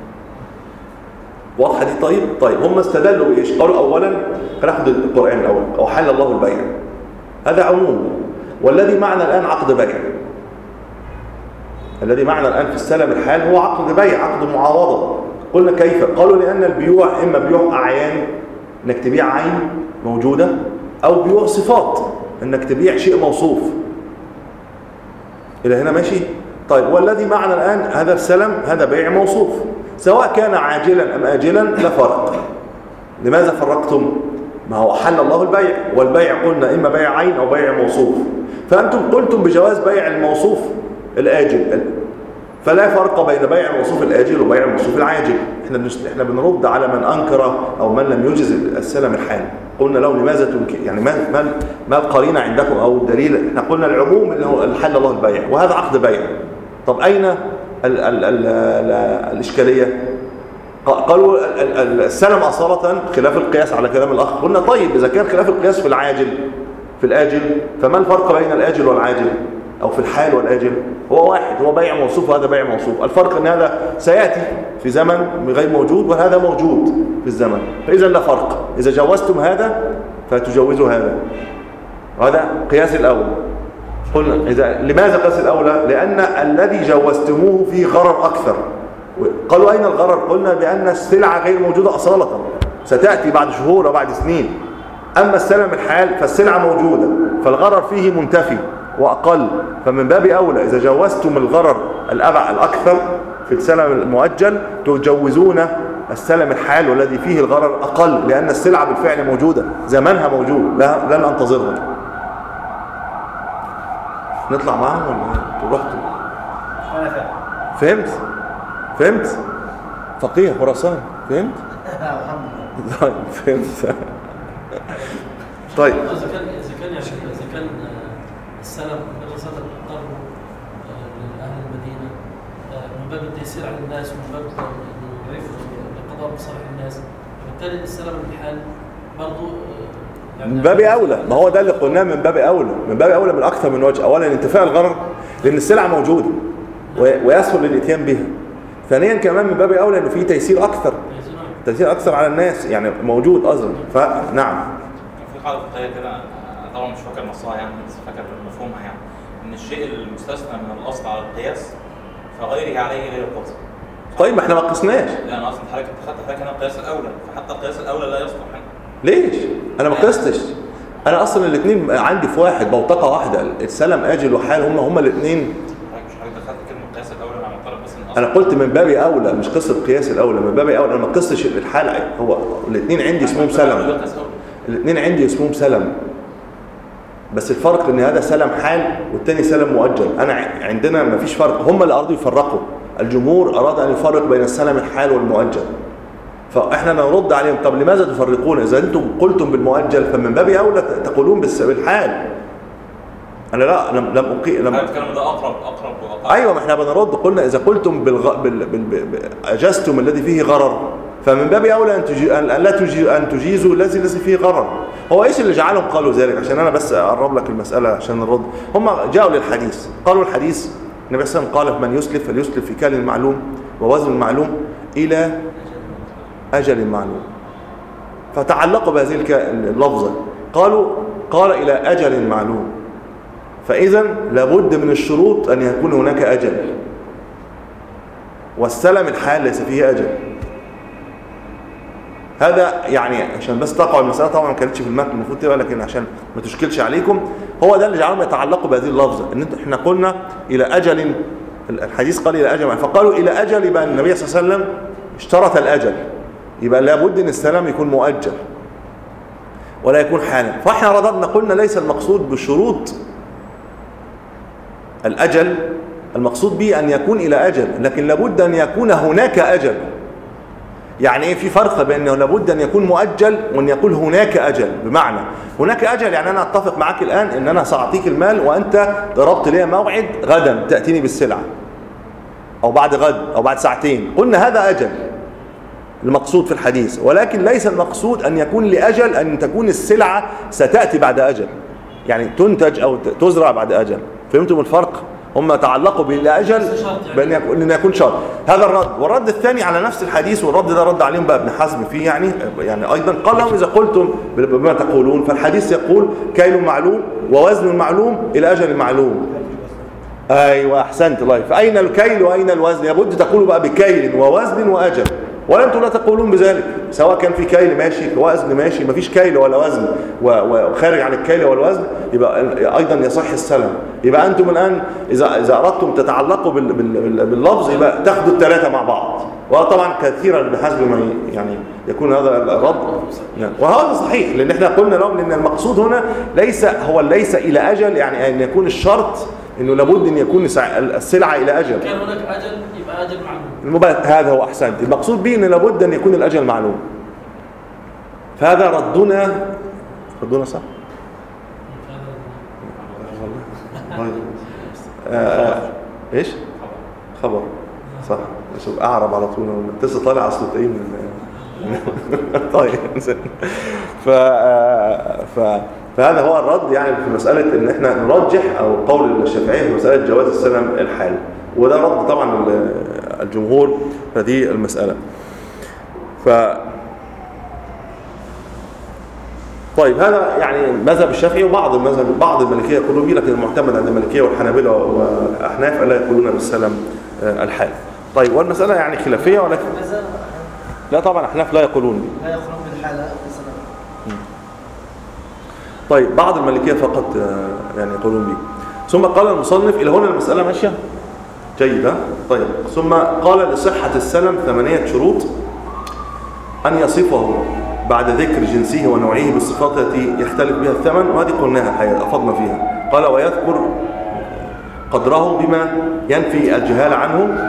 واضحة دي؟ طيب طيب هم استدلوا بايش؟ قالوا اولا هناخد القرآن الاول، او حل الله البيع، هذا عموم، والذي معنى الان عقد بيع، الذي معنى الان في السلم الحال هو عقد بيع، عقد معاوضة. قلنا كيف؟ قالوا لان البيوع اما بيوع اعيان انك تبيع عين موجودة، او بيوع صفات انك تبيع شيء موصوف. الى هنا ماشي؟ طيب والذي معنا الآن هذا السلم هذا بيع موصوف، سواء كان عاجلا أم آجلا لا فرق. لماذا فرقتم؟ ما هو حل الله البيع، والبيع قلنا إما بيع عين أو بيع موصوف، فأنتم قلتم بجواز بيع الموصوف الآجل فلا فرق بين بيع الموصوف الآجل وبيع الموصوف العاجل. احنا بنش... احنا بنرد على من انكر او من لم يجز السلم الحال. قلنا له لماذا تنكر، يعني ما ما ما القرينه عندكم او الدليل؟ احنا قلنا العموم اللي هو حل الله البيع وهذا عقد بيع. طب اين ال... ال... ال... ال... الاشكاليه؟ قالوا السلم اصاله خلاف القياس على كلام الاخ. قلنا طيب اذا كان خلاف القياس في العاجل في الاجل فما الفرق بين الاجل والعاجل او في الحال والاجل؟ هو واحد، هو بيع موصوف وهذا بيع موصوف. الفرق ان هذا سياتي في زمن غير موجود وهذا موجود في الزمن، فاذا لا فرق. اذا جوزتم هذا فتجوزوا هذا، وهذا قياس الاول. قلنا اذا لماذا قياس الاولى؟ لان الذي جوزتموه فيه غرر اكثر. قالوا اين الغرر؟ قلنا بان السلعه غير موجوده اصاله، ستاتي بعد شهور او بعد سنين. اما السلم الحال فالسلعه موجوده، فالغرر فيه منتفي وأقل. فمن باب أولى إذا جوزتم الغرر الأبع الأكثر في السلم المؤجل تجوزون السلم الحال والذي فيه الغرر أقل، لأن السلعة بالفعل موجودة، زمنها موجود، لن أنتظرها. نطلع معهم ولا رحتوا؟ أنا فاهم. فهمت؟ فهمت؟ فقيه خراسان فهمت؟ الحمد لله. طيب فهمت. طيب إذا كان إذا كان يعني إذا كان السلم الرسالة الضر لأهل المدينة من باب التيسير على الناس ومن باب الرفق لقضاء مصالح الناس، وبالتالي السلم الحال برضه يعني من باب أولى. ما هو ده اللي قلناه، من باب أولى، من باب أولى من أكثر من وجه. أولا انتفاء الغرر لأن السلعة موجودة ويسهل الاتيان بها. ثانيا كمان من باب أولى إنه في تيسير أكثر، تيسير أكثر على الناس، يعني موجود أصلا. فنعم. في قاعدة فقهية كده طبعا مش فاكر نصها يعني، بس فاكر مفهومها يعني، ان الشيء المستثنى من الاصل على القياس فغيره عليه غير القصد. طيب ما احنا ما قسناش. لان اصلا حضرتك خدت حضرتك هنا القياس الاولى، فحتى القياس الاولى لا يصلح هنا. ليش؟ انا ما قستش. انا اصلا الاثنين عندي في واحد، بوتقه واحده، السلم اجل وحال هم هم الاثنين. مش حضرتك دخلت كلمه القياس الاولى مع معترض بس ان انا قلت من باب اولى، مش قصه قياس الاولى، من باب اولى. انا ما قستش الحال، هو الاثنين عندي اسمهم سلم، الاثنين عندي اسمهم سلم، بس الفرق ان هذا سلم حال والتاني سلم مؤجل. انا عندنا ما فيش فرق، هم اللي ارادوا يفرقوا. الجمهور اراد ان يفرق بين السلم الحال والمؤجل، فاحنا نرد عليهم طب لماذا تفرقون؟ اذا انتم قلتم بالمؤجل فمن باب اولى تقولون بالحال. انا لا لم لم أقي... لم الكلام ده اقرب اقرب واقرب. ايوه ما احنا بنرد، قلنا اذا قلتم بالغ... بال... بال... بال... اجزتم الذي فيه غرر فمن باب اولى ان تجي... ان لا تجي... ان تجيزوا الذي الذي فيه غرر. هو ايش اللي جعلهم قالوا ذلك؟ عشان انا بس اقرب لك المساله عشان نرد. هم جاءوا للحديث، قالوا الحديث النبي صلى الله عليه وسلم قال من يسلف فليسلف في كال معلوم ووزن معلوم الى اجل معلوم، فتعلقوا بهذه اللفظه. قالوا قال الى اجل معلوم، فاذا لابد من الشروط ان يكون هناك اجل، والسلم الحال ليس فيه اجل. هذا يعني عشان بس تقع المسألة، طبعا ما كانتش في المتن المفروض تبقى، لكن عشان ما تشكلش عليكم هو ده اللي جعلهم يتعلقوا بهذه اللفظة. ان احنا قلنا الى اجل، الحديث قال الى اجل، فقالوا الى اجل يبقى النبي صلى الله عليه وسلم اشترط الاجل، يبقى لابد ان السلام يكون مؤجل ولا يكون حالا. فاحنا رددنا قلنا ليس المقصود بشروط الاجل المقصود به ان يكون الى اجل، لكن لابد ان يكون هناك اجل. يعني ايه؟ في فرق بين انه لابد ان يكون مؤجل وان يكون هناك اجل. بمعنى هناك اجل يعني انا اتفق معاك الان ان انا ساعطيك المال وانت ضربت لي موعد غدا تاتيني بالسلعه او بعد غد او بعد ساعتين، قلنا هذا اجل المقصود في الحديث، ولكن ليس المقصود ان يكون لاجل ان تكون السلعه ستاتي بعد اجل، يعني تنتج او تزرع بعد اجل. فهمتم الفرق؟ هم تعلقوا بالاجل بان يكون ان يكون شرط. هذا الرد. والرد الثاني على نفس الحديث، والرد ده رد عليهم بقى ابن حزم فيه يعني يعني ايضا قال لهم اذا قلتم بما تقولون فالحديث يقول كيل معلوم ووزن معلوم الى اجل معلوم. ايوه احسنت الله. فاين الكيل واين الوزن؟ لابد تقولوا بقى بكيل ووزن واجل، ولا انتم لا تقولون بذلك. سواء كان في كيل ماشي وزن ماشي، مفيش كيل ولا وزن وخارج عن الكيل والوزن، يبقى ايضا يصح السلم. يبقى انتم الان اذا اذا اردتم تتعلقوا باللفظ يبقى تاخدوا الثلاثه مع بعض. وطبعا كثيرا بحسب ما يعني يكون هذا الرد يعني. وهذا صحيح، لان احنا قلنا لهم ان المقصود هنا ليس هو ليس الى اجل يعني ان يكون الشرط انه لابد ان يكون السلعه الى اجل. كان هناك اجل يبقى اجل معلوم. المبالغ هذا هو احسنت، المقصود به ان لابد ان يكون الاجل معلوم. فهذا ردنا ردنا صح؟ والله آه ايش؟ خبر صح. شوف اعرب على طول لسه طالع اصله تقييم من طيب ف... ف فهذا هو الرد يعني في مساله ان احنا نرجح او قول الشافعيه في مساله جواز السلم الحال، وده رد طبعا الجمهور في هذه المساله. ف طيب هذا يعني مذهب الشافعي، وبعض المذهب بعض المالكيه يقولون به، لكن المعتمد عند المالكيه والحنابلة والاحناف الا يقولون بالسلم الحال. طيب والمساله يعني خلافيه، ولكن لا طبعا احناف لا يقولون به. لا يخرج بالحالة بالسلام. طيب بعض المالكيه فقط يعني يقولون به. ثم قال المصنف الى هنا المساله ماشيه جيده. طيب ثم قال لصحه السلم ثمانيه شروط: ان يصفه بعد ذكر جنسه ونوعه بالصفات التي يختلف بها الثمن، وهذه قلناها الحقيقه افضنا فيها. قال ويذكر قدره بما ينفي الجهال عنه.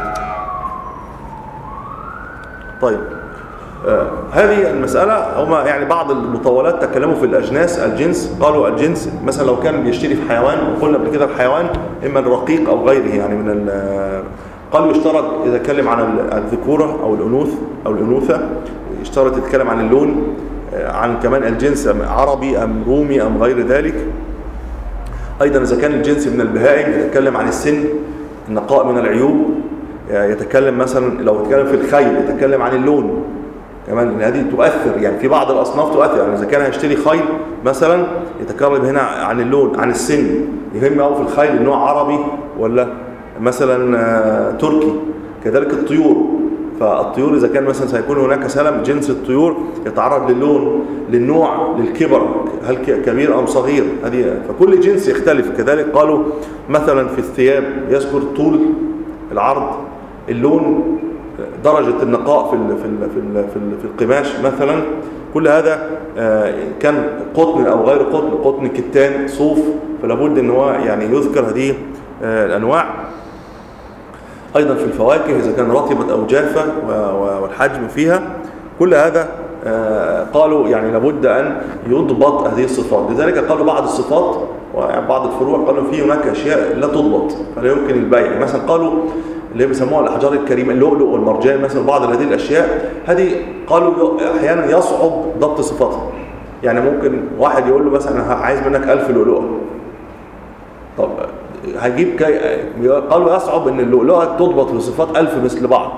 طيب آه هذه المسألة هما يعني بعض المطولات تكلموا في الأجناس الجنس. قالوا الجنس مثلا لو كان بيشتري في حيوان، وقلنا قبل كده الحيوان إما الرقيق أو غيره يعني من قالوا يشترط إذا اتكلم عن الذكورة أو الأنوث أو الأنوثة، يشترط يتكلم عن اللون، عن كمان الجنس عربي أم رومي أم غير ذلك. أيضا إذا كان الجنس من البهائم يتكلم عن السن، النقاء من العيوب، يتكلم مثلا لو يتكلم في الخيل يتكلم عن اللون كمان، ان هذه تؤثر يعني في بعض الاصناف تؤثر. يعني اذا كان هيشتري خيل مثلا يتكلم هنا عن اللون، عن السن، يهم قوي في الخيل النوع عربي ولا مثلا تركي. كذلك الطيور، فالطيور اذا كان مثلا سيكون هناك سلم جنس الطيور يتعرض للون، للنوع، للكبر، هل كبير ام صغير، هذه فكل جنس يختلف. كذلك قالوا مثلا في الثياب يذكر طول، العرض، اللون، درجة النقاء في ال في ال في ال في, ال في القماش مثلا. كل هذا كان قطن او غير قطن، قطن، كتان، صوف، فلا بد ان هو يعني يذكر هذه الانواع. ايضا في الفواكه اذا كان رطبة او جافة والحجم فيها، كل هذا قالوا يعني لابد ان يضبط هذه الصفات. لذلك قالوا بعض الصفات وبعض الفروع قالوا في هناك اشياء لا تضبط فلا يمكن البيع. مثلا قالوا اللي بيسموها الاحجار الكريمه، اللؤلؤ والمرجان مثلا، بعض هذه الاشياء هذه قالوا احيانا يصعب ضبط صفاتها. يعني ممكن واحد يقول له مثلا انا عايز منك ألف لؤلؤه، طب هجيب كي... قالوا يصعب ان اللؤلؤه تضبط بصفات ألف مثل بعض.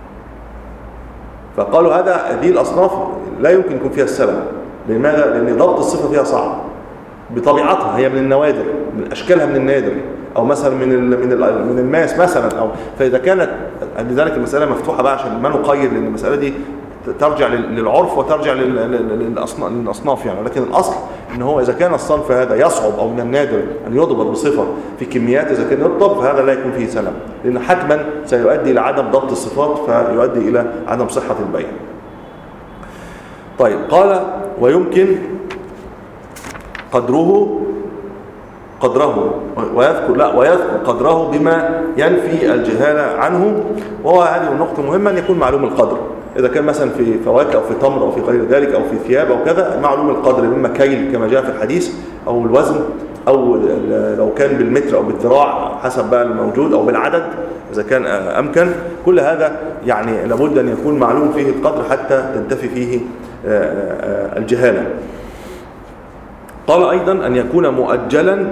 فقالوا هذا هذه الاصناف لا يمكن يكون فيها السلم. لماذا؟ لان ضبط الصفه فيها صعب بطبيعتها، هي من النوادر، من اشكالها من النادر، او مثلا من ال من ال من الماس مثلا. او فاذا كانت لذلك المساله مفتوحه بقى عشان ما نقيد، لان المساله دي ترجع للعرف وترجع للاصناف يعني. ولكن الاصل ان هو اذا كان الصنف هذا يصعب او من النادر ان يضبط بصفه في كميات، اذا كان يضبط فهذا لا يكون فيه سلم، لان حتما سيؤدي الى عدم ضبط الصفات فيؤدي الى عدم صحه البيع. طيب قال ويمكن قدره قدره ويذكر لا ويذكر قدره بما ينفي الجهالة عنه. وهو هذه النقطة مهمة أن يكون معلوم القدر. إذا كان مثلا في فواكه أو في تمر أو في غير ذلك أو في ثياب أو كذا، معلوم القدر، إما كيل كما جاء في الحديث أو الوزن، أو لو كان بالمتر أو بالذراع حسب بقى الموجود، أو بالعدد إذا كان أمكن. كل هذا يعني لابد أن يكون معلوم فيه القدر حتى تنتفي فيه الجهالة. قال أيضا أن يكون مؤجلا،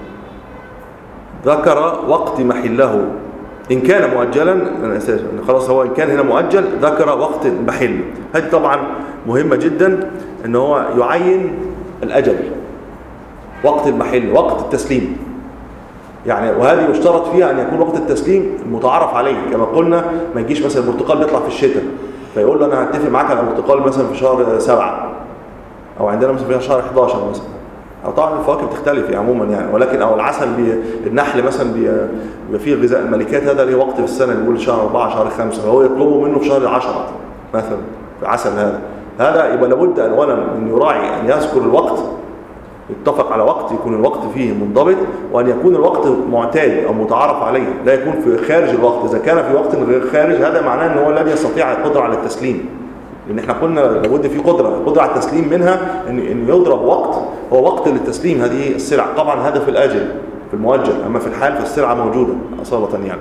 ذكر وقت محله. إن كان مؤجلا خلاص، هو إن كان هنا مؤجل ذكر وقت المحل. هذه طبعا مهمة جدا، أن هو يعين الأجل، وقت المحل، وقت التسليم يعني. وهذه يشترط فيها أن يكون وقت التسليم متعارف عليه. كما قلنا ما يجيش مثلا البرتقال بيطلع في الشتاء فيقول له أنا هتفق معاك على البرتقال مثلا في شهر سبعة، أو عندنا مثلا في شهر إحدى عشر مثلا. أو طبعا الفواكه بتختلف يعني عموما يعني، ولكن أو العسل بي... النحل مثلا بيبقى فيه غذاء الملكات، هذا له وقت في السنة، بيقول شهر أربعة شهر خمسة، فهو يطلبه منه في شهر عشرة مثلا في عسل. هذا هذا يبقى لابد أولا أن يراعي أن يذكر الوقت يتفق على وقت يكون الوقت فيه منضبط، وأن يكون الوقت معتاد أو متعارف عليه، لا يكون في خارج الوقت. إذا كان في وقت غير خارج هذا معناه أنه هو لن يستطيع القدرة على التسليم، لأن احنا قلنا لابد في قدرة قدرة على التسليم، منها أن أن يضرب وقت هو وقت للتسليم هذه السلعة. طبعا هذا في الآجل في المؤجل، أما في الحال فالسلعة موجودة أصالة يعني.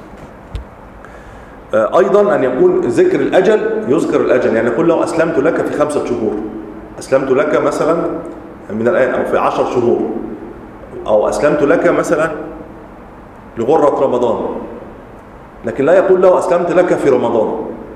أيضا أن يكون ذكر الأجل، يذكر الأجل، يعني يقول لو أسلمت لك في خمسة شهور، أسلمت لك مثلا من الآن أو في عشر شهور، أو أسلمت لك مثلا لغرة رمضان، لكن لا يقول له أسلمت لك في رمضان،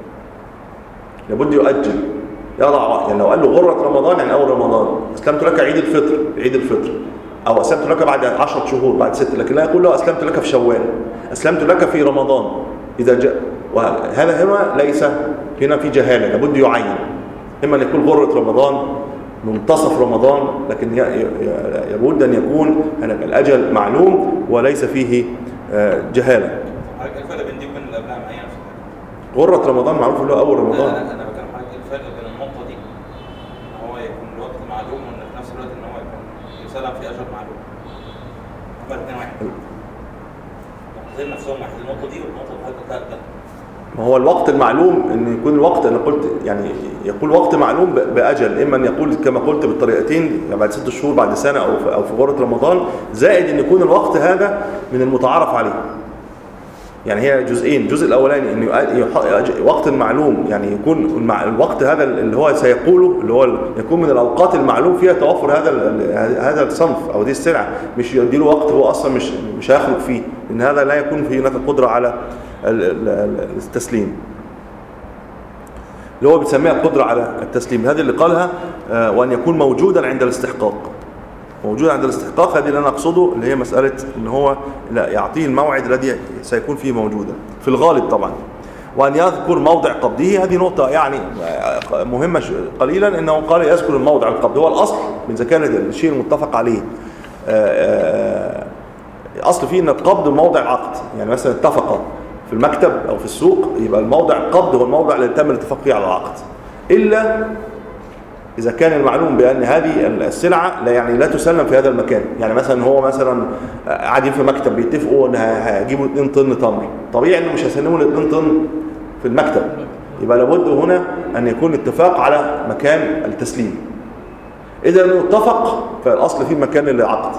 لابد يؤجل يضع. يعني لو قال له غرة رمضان يعني أول رمضان، أسلمت لك عيد الفطر عيد الفطر، أو أسلمت لك بعد عشرة شهور بعد ستة، لكن لا يقول له أسلمت لك في شوال، أسلمت لك في رمضان إذا جاء. وهذا هنا ليس هنا في جهالة، لابد يعين، إما أن يكون غرة رمضان منتصف رمضان، لكن لابد أن يكون الأجل معلوم وليس فيه جهالة. الفرق بين دي وبين اللي قبلها معايا نفس الحاجة. غرة رمضان معروف له أول رمضان. لا لا أنا بتكلم حضرتك الفرق بين النقطة دي إن هو يكون الوقت معلوم، وإن في نفس الوقت إن هو يكون يسلم في أجل معلوم. هما الاثنين واحد. نقطتين نفسهم واحد، النقطة دي والنقطة اللي حضرتك ده. ما هو الوقت المعلوم ان يكون الوقت، انا قلت يعني يقول وقت معلوم باجل، اما ان يقول كما قلت بالطريقتين يعني بعد ست شهور بعد سنه او في او في غرة رمضان، زائد ان يكون الوقت هذا من المتعارف عليه. يعني هي جزئين، الجزء الاولاني ان وقت معلوم، يعني يكون الوقت هذا اللي هو سيقوله اللي هو يكون من الاوقات المعلوم فيها توفر هذا هذا الصنف او دي السلعه، مش يديله وقت هو اصلا مش مش هيخرج فيه، ان هذا لا يكون فيه هناك قدره على التسليم، اللي هو بتسميها القدرة على التسليم. هذه اللي قالها آه وأن يكون موجودا عند الاستحقاق. موجودا عند الاستحقاق هذه اللي أنا أقصده، اللي هي مسألة إن هو لا يعطيه الموعد الذي سيكون فيه موجودا في الغالب طبعا. وأن يذكر موضع قبضه، هذه نقطة يعني مهمة قليلا، إنه قال يذكر الموضع القبض، هو الأصل إذا كان الشيء المتفق عليه آه آه أصل فيه إن القبض موضع عقد، يعني مثلا اتفق في المكتب أو في السوق، يبقى الموضع القبض هو الموضع اللي تم الاتفاق فيه على العقد، إلا إذا كان المعلوم بأن هذه السلعة لا يعني لا تسلم في هذا المكان. يعني مثلا هو مثلا قاعدين في مكتب بيتفقوا إن هيجيبوا اتنين طن تمر، طبيعي إنه مش هيسلموا الاتنين طن في المكتب، يبقى لابد هنا أن يكون اتفاق على مكان التسليم. إذا لم يتفق فالأصل فيه مكان العقد،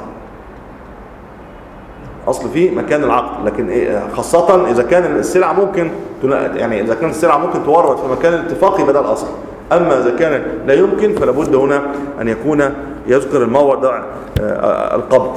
أصل فيه مكان العقد، لكن خاصة إذا كان السلعة ممكن يعني إذا كانت السلعة ممكن تورد في مكان الاتفاق يبقى ده الأصل. أما إذا كان لا يمكن فلا بد هنا أن يكون يذكر الموضع القبض.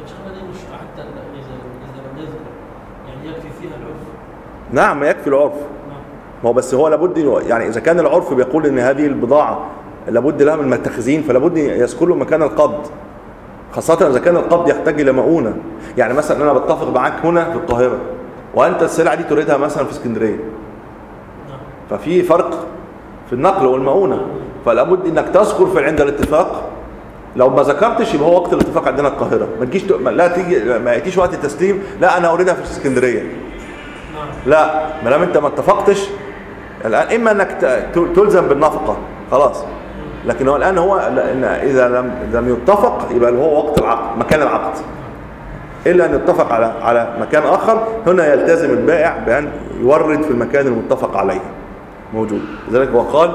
نعم يكفي العرف. ما هو بس هو لابد يعني إذا كان العرف بيقول إن هذه البضاعة لابد لها من متخذين، فلا بد يذكر له مكان القبض، خاصة إذا كان القبض يحتاج إلى مؤونة. يعني مثلا أنا بتفق معاك هنا في القاهرة، وأنت السلعة دي تريدها مثلا في اسكندرية، ففي فرق في النقل والمؤونة، فلا بد إنك تذكر في عند الاتفاق. لو ما ذكرتش يبقى هو وقت الاتفاق عندنا القاهرة، ما تجيش لا تيجي ما يأتيش وقت التسليم لا أنا أريدها في اسكندرية، لا ما دام أنت ما اتفقتش الآن إما إنك تلزم بالنفقة خلاص، لكن هو الآن هو إن إذا لم لم يتفق يبقى هو وقت العقد مكان العقد، إلا أن يتفق على على مكان آخر، هنا يلتزم البائع بأن يورد في المكان المتفق عليه موجود. لذلك هو قال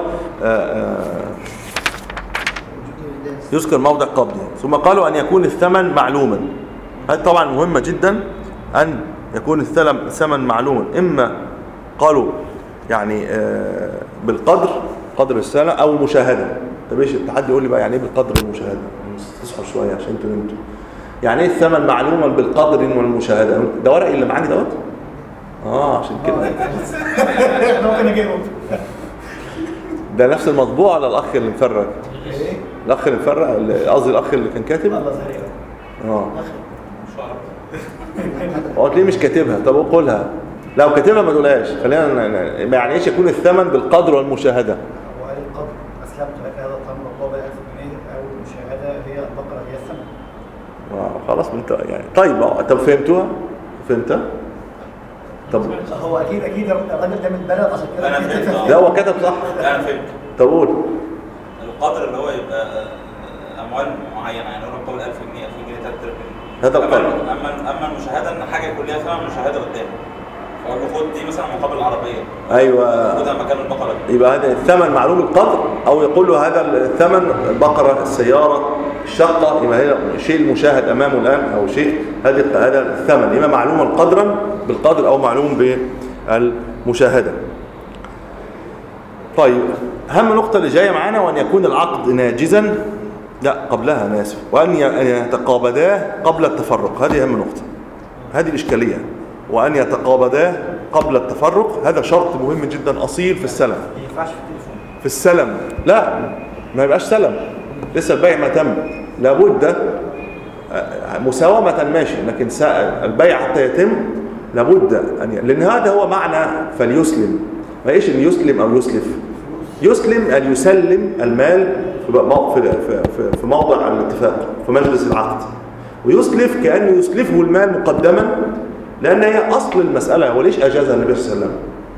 يذكر موضع قبضه. ثم قالوا أن يكون الثمن معلوما. هذه طبعا مهمة جدا أن يكون الثمن معلوما، إما قالوا يعني بالقدر قدر السنة أو مشاهدة. طب ايش التحدي يقول لي بقى يعني ايه بالقدر والمشاهدة؟ تصحوا شوية عشان انتوا نمتوا. يعني ايه الثمن معلوما بالقدر والمشاهدة؟ ده ورقي اللي معاك دوت؟ اه عشان كده ممكن اجيبه. ده نفس المطبوع ولا الاخ اللي مفرق؟ ايه؟ الاخ اللي مفرق قصدي الاخ اللي كان كاتب؟ الله زهير. اه هو ليه مش كاتبها؟ طب قولها. لو كاتبها ما تقولهاش، خلينا ما يعني ايش يكون الثمن بالقدر والمشاهدة؟ وقال القدر اسلمت لك هذا التمر مقابل ألف جنيه، او المشاهدة هي البقرة هي الثمن. خلاص انت يعني طيب طب فهمتوها؟ فهمتها؟ طب هو اكيد اكيد الراجل ده من بلد عشان كده انا فهمت. لا هو كتب صح. انا فهمت. طب قول. القدر اللي هو يبقى اموال معينه، يعني يقول لك قبل ألف جنيه ألفين جنيه ثلاثة آلاف جنيه. هذا القرض. اما اما المشاهده ان حاجه يكون ليها ثمن مشاهده قدام، اقول له خد دي مثلا مقابل العربيه، ايوه خدها مكان البقره دي. يبقى هذا الثمن معلوم القدر، او يقول له هذا الثمن البقره، السياره، الشقه، يبقى هي شيء المشاهد امامه الان، او شيء هذا هذا الثمن اما معلوما قدرا بالقدر او معلوم بالمشاهده. طيب اهم نقطه اللي جايه معانا، وان يكون العقد ناجزا، لا قبلها انا اسف، وان يتقابضاه قبل التفرق، هذه اهم نقطه، هذه الاشكاليه، وان يتقابضاه قبل التفرق، هذا شرط مهم جدا اصيل في السلم. ما ينفعش في التليفون. في السلم لا، ما يبقاش سلم، لسه البيع ما تم، لابد مساومة ماشي، لكن البيع حتى يتم لابد ان ي... لان هذا هو معنى فليسلم. ما ايش ان يسلم او يسلف؟ يسلم ان يسلم المال في في في موضع الاتفاق في مجلس العقد، ويسلف كانه يسلفه المال مقدما، لان هي اصل المساله. وليش اجازها النبي صلى الله عليه وسلم؟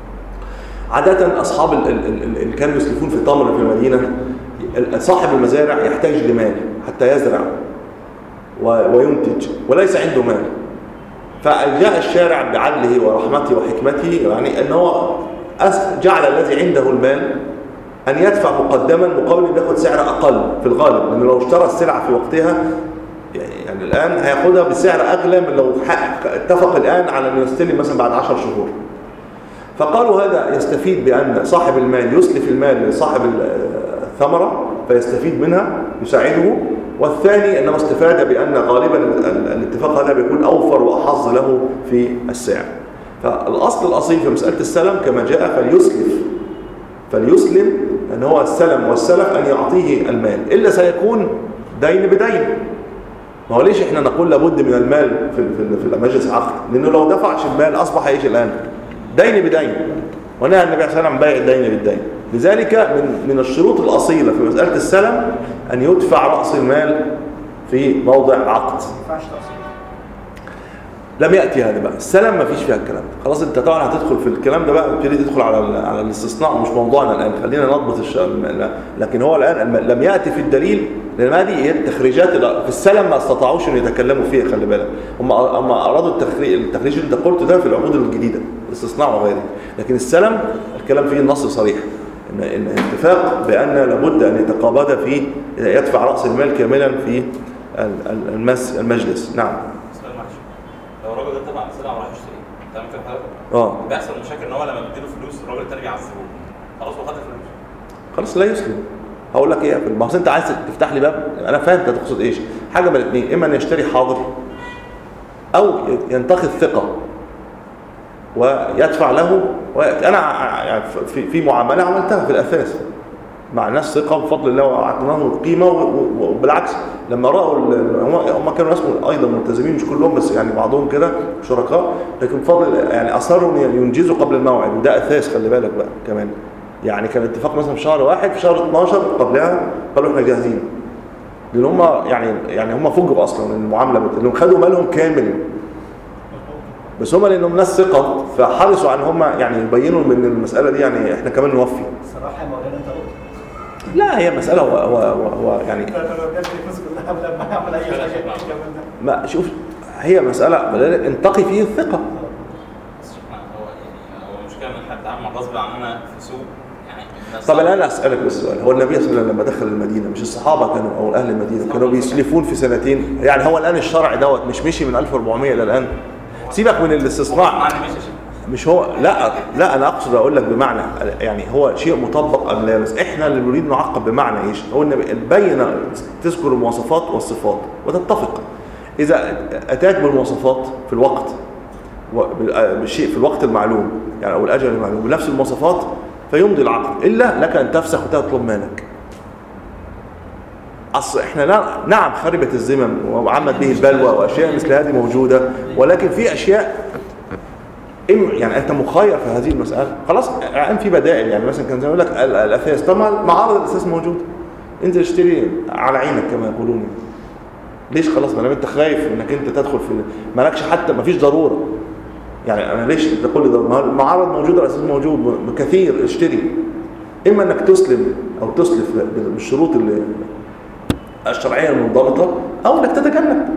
عاده اصحاب اللي كانوا يسلفون في التمر في المدينه، صاحب المزارع يحتاج لمال حتى يزرع وينتج وليس عنده مال، فجاء الشارع بعدله ورحمته وحكمته، يعني انه جعل الذي عنده المال ان يدفع مقدما مقابل ان ياخذ سعر اقل في الغالب، لانه لو اشترى السلعه في وقتها يعني الان هياخدها بسعر اغلى من لو اتفق الان على انه يستلم مثلا بعد عشر شهور. فقالوا هذا يستفيد بان صاحب المال يسلف المال لصاحب الثمره فيستفيد منها يساعده، والثاني انه استفاد بان غالبا الاتفاق هذا بيكون اوفر واحظ له في السعر. فالاصل الاصيل في مساله السلم كما جاء فليسلف، فليسلم ان هو السلم والسلف ان يعطيه المال، الا سيكون دين بدين. ما هو ليش احنا نقول لابد من المال في في مجلس العقد؟ لانه لو دفعش المال اصبح ايش الان؟ دين بدين، ونهى النبي صلى الله عليه وسلم عن بيع الدين بالدين. لذلك من من الشروط الاصيله في مساله السلم ان يدفع راس المال في موضع عقد. ما ينفعش تقسيط. لم ياتي هذا بقى السلم، ما فيش فيها الكلام ده. خلاص انت طبعا هتدخل في الكلام ده بقى، تبتدي تدخل على على الاستثناء، مش موضوعنا الان، خلينا نضبط الشيء. لكن هو الان لم ياتي في الدليل، لان هذه هي التخريجات في السلم ما استطاعوش ان يتكلموا فيها. خلي بالك هم هم ارادوا التخريج التخريج اللي انت قلته ده في العقود الجديده، الاستثناء وغيره. لكن السلم الكلام فيه النص صريح ان ان اتفاق بان لابد ان يتقابض في يدفع راس المال كاملا في المجلس. نعم. لو الراجل ده تبع السلعه وراح يشتري، تمام كده حضرتك؟ اه بيحصل مشاكل ان هو لما بيديله فلوس الراجل الثاني بيعذبه، خلاص هو خد الفلوس، خلاص لا يسلم. هقول لك ايه، ما هو انت عايز تفتح لي باب، انا فاهم انت تقصد ايش. حاجه من الاثنين، اما ان يشتري حاضر او ينتقي الثقه ويدفع له. وانا يعني في في معامله عملتها في الاساس مع ناس ثقه بفضل الله واعطيناهم القيمه، وبالعكس لما راوا هم كانوا ناس ايضا ملتزمين، مش كلهم بس يعني بعضهم كده شركاء، لكن بفضل يعني اصروا ينجزوا قبل الموعد، وده اساس خلي بالك بقى كمان. يعني كان الاتفاق مثلا في شهر واحد، في شهر اتناشر قبلها قالوا احنا جاهزين، لان هم يعني يعني هم فوجئوا اصلا من المعامله، لانهم خدوا مالهم كامل، بس هم لانهم ناس ثقه فحرصوا عن هم يعني يبينوا من المساله دي يعني احنا كمان نوفي. الصراحه يا مولانا انت قلت لا هي مساله هو هو, هو يعني انت لو جات لي فلوس كلها قبل ما اعمل اي حاجه كمان ده. ما شوف هي مساله انتقي فيه الثقه. هو يعني هو المشكله ان احنا بنتعامل غصب عننا في سوق يعني. طب الان اسالك بس سؤال، هو النبي صلى الله عليه وسلم لما دخل المدينه مش الصحابه كانوا او اهل المدينه كانوا بيسلفون في سنتين؟ يعني هو الان الشرع دوت مش مشي من ألف وأربعمية الى الان؟ سيبك من الاستثناء، مش هو لا لا انا اقصد اقول لك بمعنى يعني هو شيء مطبق ام لا، بس احنا اللي نريد نعقب بمعنى ايش؟ هو النبي البينه تذكر المواصفات والصفات وتتفق. اذا اتاك بالمواصفات في الوقت بالشيء في الوقت المعلوم يعني او الاجل المعلوم بنفس المواصفات فيمضي العقد، الا لك ان تفسخ وتطلب مالك. اصل احنا لا نعم خربت الزمن وعمت به البلوى واشياء مثل هذه موجوده، ولكن في اشياء يعني انت مخير في هذه المساله. خلاص الان في بدائل، يعني مثلا كان زي ما يقول لك الاثاث، طبعا معارض الاساس موجود، انت اشتري على عينك كما يقولون. ليش؟ خلاص ما دام انت خايف انك انت تدخل في مالكش حتى ما فيش ضروره، يعني انا ليش تقول لي ده المعارض موجوده الاساس موجود كثير، اشتري. اما انك تسلم او تسلف بالشروط اللي الشرعية المنضبطة أو أنك تتجنب.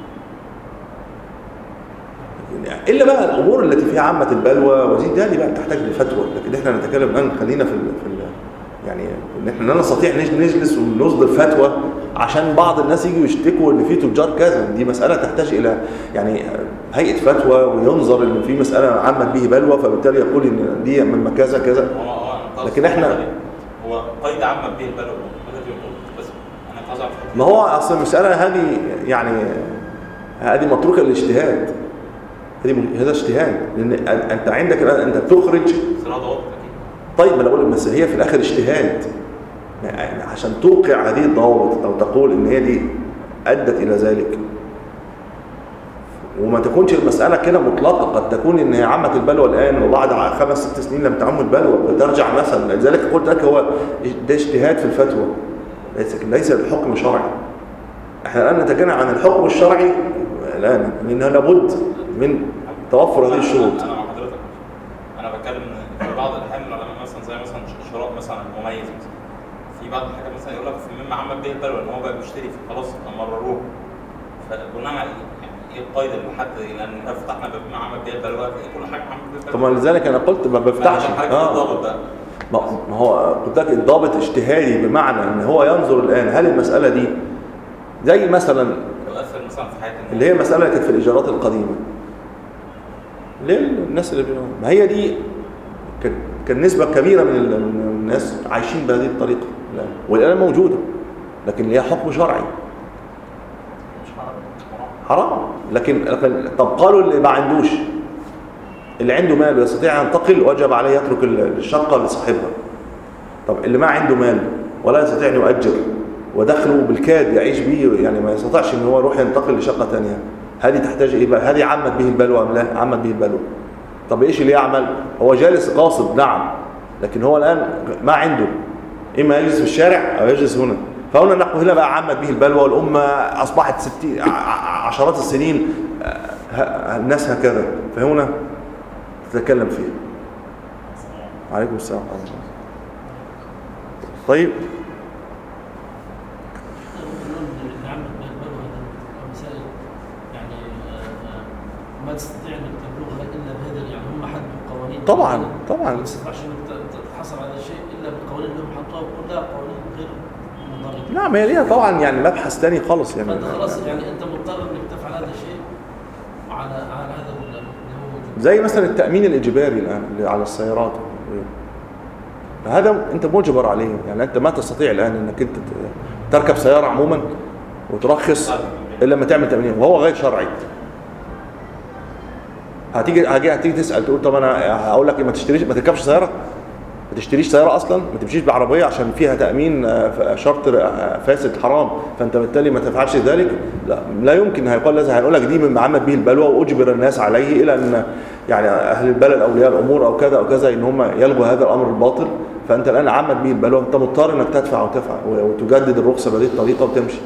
إلا بقى الأمور التي فيها عامة البلوى وزي ده بقى تحتاج لفتوى، لكن إحنا نتكلم الآن خلينا في ال في ال يعني إن إحنا لا نستطيع نجلس ونصدر فتوى عشان بعض الناس يجوا يشتكوا إن في تجار كذا. دي مسألة تحتاج إلى يعني هيئة فتوى، وينظر إن في مسألة عامة به بلوى فبالتالي يقول إن دي من كذا كذا. لكن إحنا هو قيد عامة به البلوى بس أنا قصدي ما هو أصل المسألة هذه يعني هذه متروكة للاجتهاد، هذا اجتهاد، لان انت عندك الان انت بتخرج. طيب ما انا بقول بس هي في الاخر اجتهاد، يعني عشان توقع هذه الضوابط او تقول ان هي دي ادت الى ذلك، وما تكونش المساله كده مطلقه. قد تكون ان هي عامه البلوى الان وبعد خمس ست سنين لم تعم البلوى بترجع مثلا. لذلك قلت لك هو ده اجتهاد في الفتوى، ليس ليس الحكم شرعي. احنا الان نتكلم عن الحكم الشرعي الان، لان لابد من توفر هذه الشروط. انا مع حضرتك، انا بتكلم في بعض الاحيان العلماء مثلا زي مثلا شراء مثلا مميز مثلا، في بعض الحاجات مثلا يقول لك في مما عمل به البلوى ان هو بقى بيشتري خلاص مرروه، فبناء على ايه القيد اللي حد لان فتحنا باب ما عمل به البلوى كل حاجه عمل به البلوى. طبعا لذلك انا قلت ما بفتحش اه ما هو قلت لك الضابط اجتهادي، بمعنى ان هو ينظر الان هل المساله دي زي مثلا تؤثر مثلا في حياه اللي هي مساله كانت في الايجارات القديمه. ليه الناس اللي بينهم ما هي دي كان نسبه كبيره من الناس عايشين بهذه الطريقه الان، والان موجوده، لكن ليها حكم شرعي مش حرام. حرام. لكن طب قالوا اللي ما عندوش، اللي عنده مال ويستطيع ان ينتقل وجب عليه يترك الشقه لصاحبها. طب اللي ما عنده مال ولا يستطيع ان يؤجر ودخله بالكاد يعيش بيه، يعني ما يستطيعش ان هو يروح ينتقل لشقه ثانيه، هذه تحتاج ايه بقى؟ هذه عمت به البلوى ام لا؟ عمت به البلوى. طب ايش اللي يعمل؟ هو جالس قاصد نعم، لكن هو الان ما عنده، اما يجلس في الشارع او يجلس هنا. فهنا نحن هنا بقى عمت به البلوى، والامه اصبحت ستين عشرات السنين الناس هكذا، فهنا تتكلم فيه. عليكم السلام. طيب ما تستطيع انك تبلغها الا بهذا، يعني هم حدوا قوانين طبعا طبعا ما تستطيعش انك تحصل على شيء الا بالقوانين اللي هم حطوها، كلها قوانين غير منضبطه. نعم هي ليها طبعا يعني مبحث ثاني خالص يعني. فانت خلاص يعني انت مضطر انك تفعل هذا الشيء على على هذا اللي هو موجود. زي مثلا التامين الاجباري الان اللي على السيارات، هذا انت مجبر عليه، يعني انت ما تستطيع الان انك انت تركب سياره عموما وترخص الا لما تعمل تامين، وهو غير شرعي. هتيجي هتيجي هتيجي تسال تقول طب انا هقول لك ما تشتريش، ما تركبش سياره، ما تشتريش سياره اصلا، ما تمشيش بعربيه عشان فيها تامين شرط فاسد حرام، فانت بالتالي ما تفعلش ذلك. لا لا يمكن. هيقول لازم هيقول لك دي مما عمت به البلوى واجبر الناس عليه، الى ان يعني اهل البلد اولياء الامور او كذا او كذا ان هم يلغوا هذا الامر الباطل. فانت الان عمت به البلوى، انت مضطر انك تدفع وتفعل وتجدد الرخصه بهذه الطريقه وتمشي،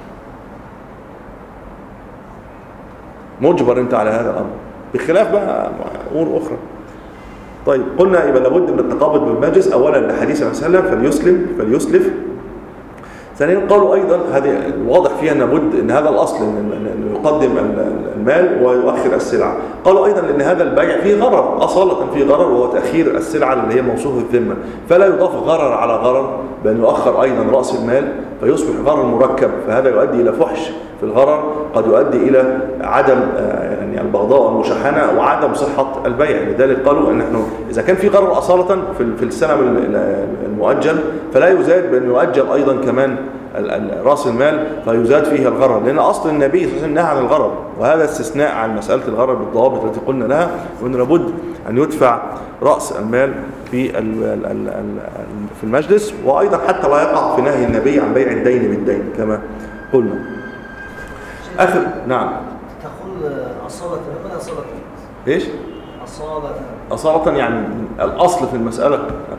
مجبر انت على هذا الامر، بخلاف بقى امور اخرى. طيب قلنا يبقى لابد من التقابض بالمجلس اولا لحديث النبي صلى الله عليه وسلم فليسلم فليسلف. ثانيا قالوا ايضا هذه واضح فيها ان لابد ان هذا الاصل ان يقدم المال ويؤخر السلعه. قالوا ايضا ان هذا البيع فيه غرر، اصاله فيه غرر، وهو تاخير السلعه اللي هي موصوفه الذمه، فلا يضاف غرر على غرر، بل يؤخر ايضا راس المال فيصبح غرر مركب، فهذا يؤدي الى فحش في الغرر، قد يؤدي الى عدم يعني البغضاء والمشاحنه وعدم صحه البيع. لذلك قالوا ان نحن اذا كان في غرر اصاله في السلم المؤجل فلا يزاد بان يؤجل ايضا كمان راس المال فيزاد فيه الغرر، لان اصل النبي صلى الله عليه وسلم نهى عن الغرر، وهذا استثناء عن مساله الغرر بالضوابط التي قلنا لها، وان لابد ان يدفع راس المال في في المجلس، وايضا حتى لا يقع في نهي النبي عن بيع الدين بالدين كما قلنا. اخر نعم تقول اصاله، ما اصاله ايش اصاله؟ اصاله يعني الاصل في المساله،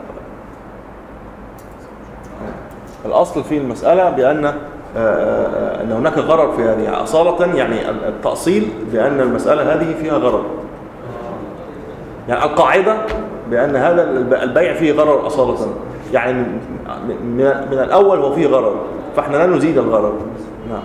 الاصل في المساله بان ان هناك غرر في هذه، اصاله يعني التاصيل بان المساله هذه فيها غرر، يعني القاعده بان هذا البيع فيه غرر اصاله. يعني من, من, من الاول هو فيه غرض، فاحنا لا نزيد الغرض. نعم.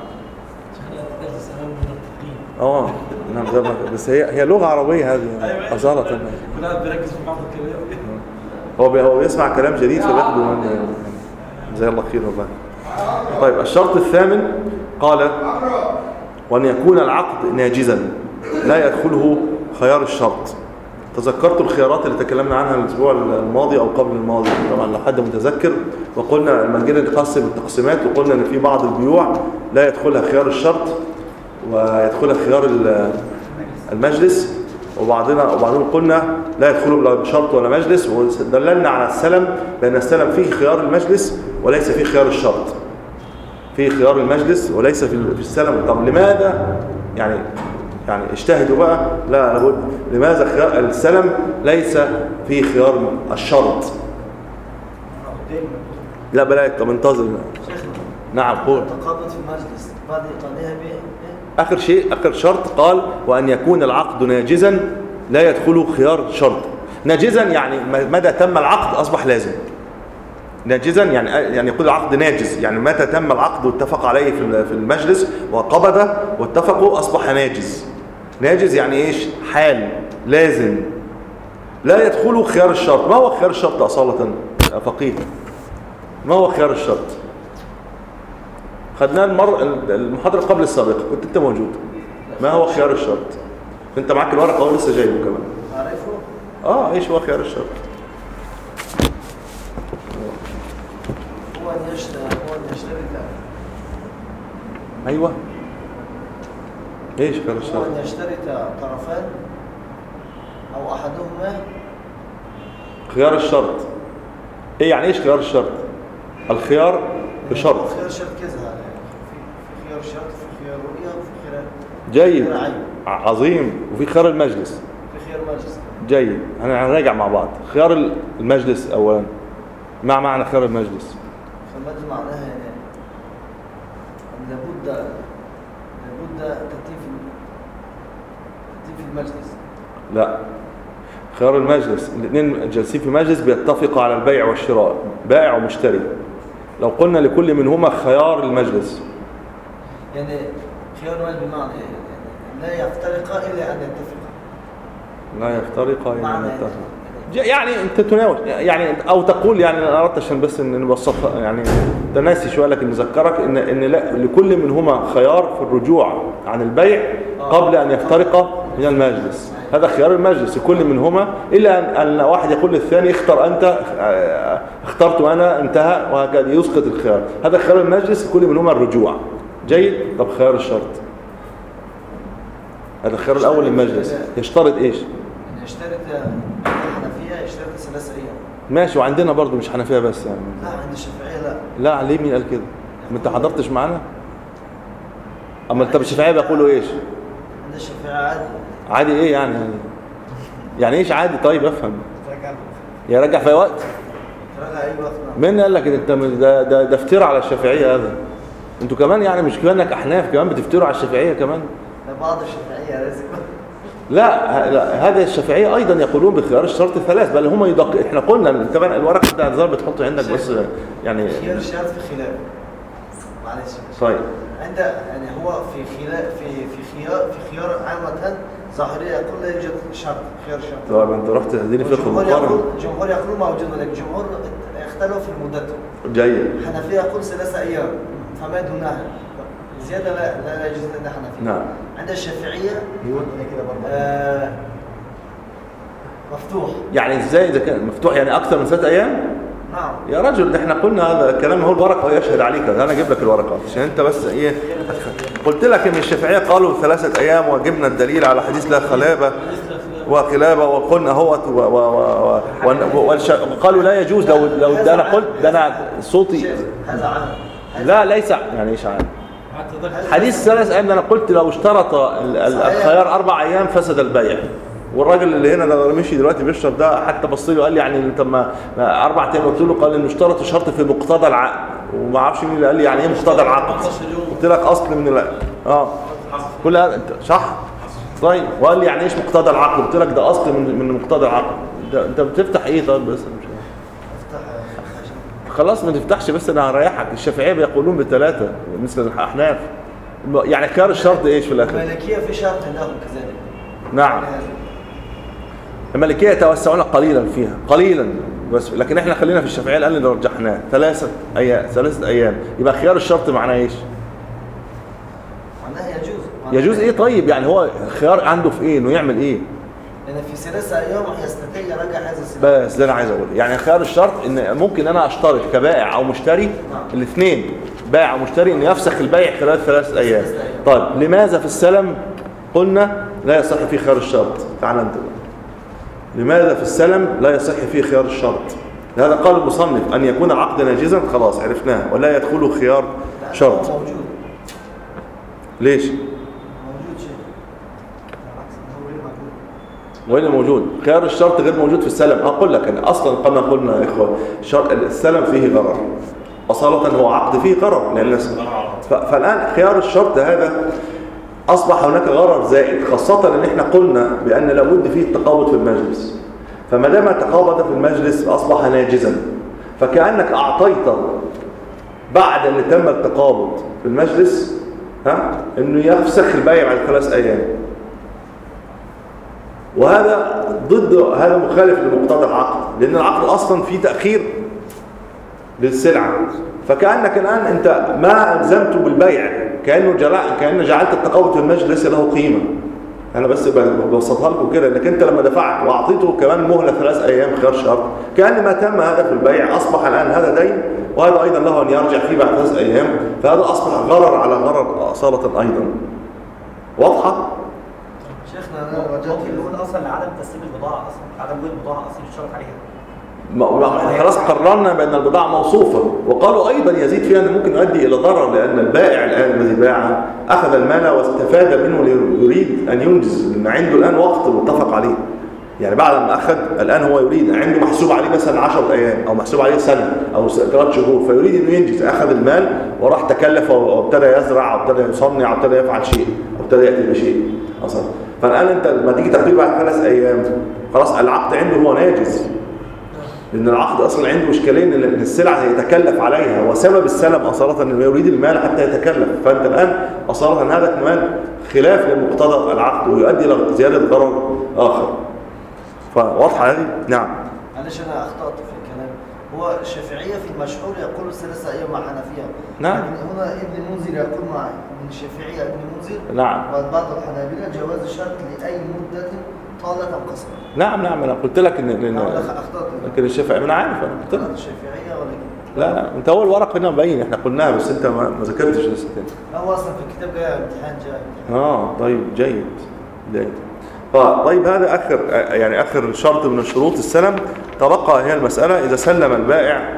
اه نعم ده ما- بس هي هي لغه عربيه هذه اصاله. كلها بيركز في بعض الكلمات. هو بي- هو بيسمع كلام جديد فبياخده من جزاه الله خير والله. طيب الشرط الثامن قال وأن يكون العقد ناجزا لا يدخله خيار الشرط. تذكرت الخيارات اللي تكلمنا عنها الأسبوع الماضي أو قبل الماضي طبعا لو حد متذكر، وقلنا لما جينا نقسم التقسيمات وقلنا إن في بعض البيوع لا يدخلها خيار الشرط ويدخلها خيار ال- المجلس، وبعضنا وبعضهم قلنا لا يدخله لا بشرط ولا مجلس، ودللنا على السلم بأن السلم فيه خيار المجلس وليس فيه خيار الشرط. فيه خيار المجلس وليس في في السلم. طب لماذا يعني يعني اجتهدوا بقى؟ لا لابد. لماذا خيار السلم ليس فيه خيار الشرط؟ لا بلاك. طب انتظر. نعم قول. تقابض في المجلس بعد إقامها به. آخر شيء آخر شرط قال وأن يكون العقد ناجزا لا يدخله خيار شرط. ناجزا يعني متى تم العقد أصبح لازم. ناجزا يعني يعني يكون العقد ناجز، يعني متى تم العقد واتفق عليه في في المجلس وقبض واتفقوا أصبح ناجز. ناجز يعني إيش؟ حال لازم لا يدخله خيار الشرط. ما هو خيار الشرط أصالة يا فقيه؟ ما هو خيار الشرط؟ خدناه المر المحاضرة قبل السابقة كنت أنت موجود. ما هو خيار الشرط؟ أنت معك الورقة أو لسه جايبه كمان؟ أعرفه. آه إيش هو خيار الشرط؟ هو أن يشتري هو أن يشترك أيوة. إيش خيار هو الشرط؟ أن يشترك طرفان أو أحدهما. خيار الشرط إيه يعني إيش خيار الشرط؟ الخيار بشرط. خيار شرط كذا يعني في خيار شرط في خيار رؤية وفي خيار جيد خيار عين عظيم. وفي خيار المجلس. في خيار مجلس. جيد. هنراجع مع بعض. خيار المجلس أولا. ما معنى خيار المجلس؟ فالمجلس معناها يعني أن لابد لابد ترتيب في ترتيب في المجلس. لا. خيار المجلس الاثنين جالسين في مجلس بيتفقوا على البيع والشراء، بائع ومشتري. لو قلنا لكل منهما خيار المجلس يعني خيار المجلس بمعنى إيه؟ يعني لا يفترقا إلا أن يتفقا. لا يفترقا إلا معنى أن إيه؟ يتفقا. يعني انت تناول يعني او تقول يعني انا اردت عشان بس ان نبسطها يعني انت ناسي شويه لكن نذكرك ان ان لا لكل منهما خيار في الرجوع عن البيع قبل ان يفترقا من المجلس. هذا خيار المجلس لكل منهما الا ان واحد يقول للثاني اختر انت اخترت انا انتهى وهكذا يسقط الخيار. هذا خيار المجلس لكل منهما الرجوع. جيد. طب خيار الشرط هذا الخيار الاول للمجلس يشترط ايش؟ يعني يشترط الحنفية يشترط ثلاث أيام. ماشي. وعندنا برضو مش حنفيه بس يعني لا عند الشافعية لا. لا ليه مين قال كده؟ ما انت حضرتش معانا؟ اما انت الشافعيه بيقولوا ايش؟ عند الشافعية عادي. عادي ايه يعني؟ يعني ايش عادي؟ طيب افهم. يرجع في وقت؟ تراجع أي وقت. مين قال لك انت ده ده, ده افتراء على الشافعيه هذا؟ انتوا كمان يعني مش كانك احناف كمان بتفتروا على الشافعيه كمان؟ ده بعض الشافعية لازم. لا, لا هذا الشافعيه ايضا يقولون بخيار الشرط الثلاث بل هم يدق... احنا قلنا طبعا الورق بتاع الزار بتحطه عندك بس يعني خيار الشرط في خلاف. معلش. طيب. عند يعني هو في خلاف في في خيار في خيار عامة ظاهرية يقول لا يوجد شرط خيار شرط. طيب انت رحت تهديني فقه الجمهور المقارنه. يقول الجمهور يقول موجود لكن الجمهور اختلفوا في مدته. جيد. الحنفية يقول ثلاثة أيام فما دونها زيادة لا لا يجوز عند الحنفية. نعم. عند الشافعية آه مفتوح. يعني ازاي اذا كان مفتوح يعني اكثر من ثلاث ايام؟ نعم. يا رجل ده احنا قلنا هذا الكلام هو الورقه ويشهد عليك. انا اجيب لك الورقه عشان انت بس ايه قلت لك ان الشافعيه قالوا ثلاثه ايام وجبنا الدليل على حديث لا خلابه وخلابه وقلنا هوت وقالوا لا يجوز. لو لو ده انا قلت ده انا صوتي هذا عام. لا ليس يعني ايش عام حديث ثلاث ايام. ده انا قلت لو اشترط الخيار اربع ايام فسد البيع. والراجل اللي هنا ده مشي دلوقتي بيشرب ده حتى بص له قال لي يعني انت ما اربع ايام قلت له قال انه اشترط شرط في مقتضى العقد وما اعرفش مين اللي قال لي يعني ايه مقتضى العقد. قلت لك اصل من ال... اه كل هذا انت صح طيب. وقال لي يعني ايش مقتضى العقد؟ قلت لك ده اصل من من مقتضى العقد. ده انت بتفتح ايه طيب بس مش افتح خلاص ما تفتحش، بس انا هريحك. الشافعيه بيقولون بثلاثه مثل الاحناف. يعني خيار الشرط ايش في الاخر؟ المالكيه في شرط لهم كذلك. نعم. المالكيه يتوسعون قليلا فيها قليلا بس، لكن احنا خلينا في الشافعيه الان اللي رجحناه ثلاثه ايام ثلاثه ايام. يبقى خيار الشرط معناه ايش؟ معناها يجوز. يجوز ايه؟ طيب يعني هو خيار عنده في ايه؟ انه يعمل ايه؟ لان في ثلاثه ايام يستطيع يرجع هذا السلم. بس ده انا عايز اقول يعني خيار الشرط ان ممكن انا اشترط كبائع او مشتري الاثنين، بائع ومشتري، ان يفسخ البيع خلال ثلاثه ايام. طيب لماذا في السلم قلنا لا يصح فيه خيار الشرط؟ تعال انت. لماذا في السلم لا يصح فيه خيار الشرط؟ لهذا قال المصنف ان يكون العقد ناجزا، خلاص عرفناه، ولا يدخله خيار شرط. موجود. ليش؟ موجود شيء. وين موجود؟ خيار الشرط غير موجود في السلم. اقول لك انا اصلا كما قلنا يا اخوه السلم فيه غرر اصاله، هو عقد فيه غرر لان فالان خيار الشرط هذا اصبح هناك غرر زائد، خاصه ان احنا قلنا بان لابد فيه التقابض في المجلس. فما دام تقابض في المجلس اصبح ناجزا، فكانك اعطيت بعد ان تم التقابض في المجلس ها انه يفسخ البيع بعد ثلاث ايام، وهذا ضد، هذا مخالف لمقتضى العقد، لان العقد اصلا فيه تاخير للسلعه. فكانك الان انت ما الزمته بالبيع، كانه جرع كانه جعلت التقابض في المجلس ليس له قيمه. انا بس ببسطها لكم كده، انك انت لما دفعت واعطيته كمان مهله ثلاث ايام خيار شرط، كان ما تم هذا في البيع اصبح الان هذا دين، وهذا ايضا له ان يرجع فيه بعد ثلاث ايام، فهذا اصبح غرر على غرر اصاله ايضا. واضحه؟ شيخنا انا رجعت ممكن نقول اصلا لعدم تسليم البضاعه اصلا، عدم وجود البضاعه اصلا يشترط عليها. خلاص قررنا بأن البضاعة موصوفة، وقالوا أيضا يزيد فيها أنه ممكن يؤدي إلى ضرر، لأن البائع الآن الذي باع أخذ المال واستفاد منه ليريد أن ينجز، لأن عنده الآن وقت متفق عليه. يعني بعد ما أخذ الآن هو يريد، عنده محسوب عليه مثلا عشرة أيام أو محسوب عليه سنة أو ثلاث شهور، فيريد أنه ينجز، أخذ المال وراح تكلف وابتدى يزرع وابتدى يصنع وابتدى يفعل شيء وابتدى يأتي بشيء أصلا. فالآن أنت لما تيجي تقدير بعد ثلاث أيام خلاص العقد عنده هو ناجز، لأن العقد أصلا عنده إشكالين، إن السلعة يتكلف عليها، وسبب السلم أصالة أنه يريد المال حتى يتكلف. فأنت الآن أصالة هذا كمان خلاف لمقتضى العقد ويؤدي إلى زيادة ضرر آخر. فواضحة هذه؟ نعم. معلش أنا أخطأت في الكلام. هو الشافعية في المشهور يقول ثلاثة أيام مع حنفية. نعم. لكن هنا ابن منذر يقول مع من الشافعية ابن منذر. نعم. وبعض الحنابلة جواز الشرط لأي مدة طالت أو قصرت. نعم نعم أنا قلت لك إن إن أخطأت. لكن الشافعي أنا عارف أنا قلت لك. الشافعية ولكن. لا لا أنت أول ورق هنا مبين إحنا قلناها بس أنت ما ما ذكرتش لسه تاني. لا هو أصلا في الكتاب جاي امتحان جاي. آه طيب جيد جيد. طيب هذا آخر يعني آخر شرط من الشروط السلم. تبقى هي المسألة إذا سلم البائع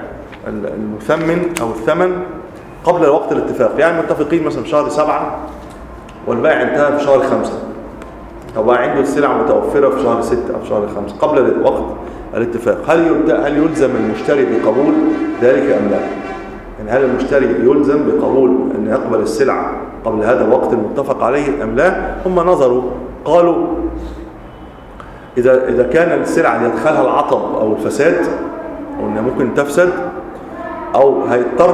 المثمن أو الثمن قبل وقت الاتفاق، يعني متفقين مثلا في شهر سبعة والبائع انتهى في شهر خمسة، أو بقى عنده السلع متوفرة في شهر ستة أو في شهر خمسة قبل وقت الاتفاق، هل هل يلزم المشتري بقبول ذلك أم لا؟ يعني هل المشتري يلزم بقبول أن يقبل السلعة قبل هذا الوقت المتفق عليه أم لا؟ هم نظروا قالوا إذا إذا كان السلعة يدخلها العطب أو الفساد أو أنها ممكن تفسد أو هيضطر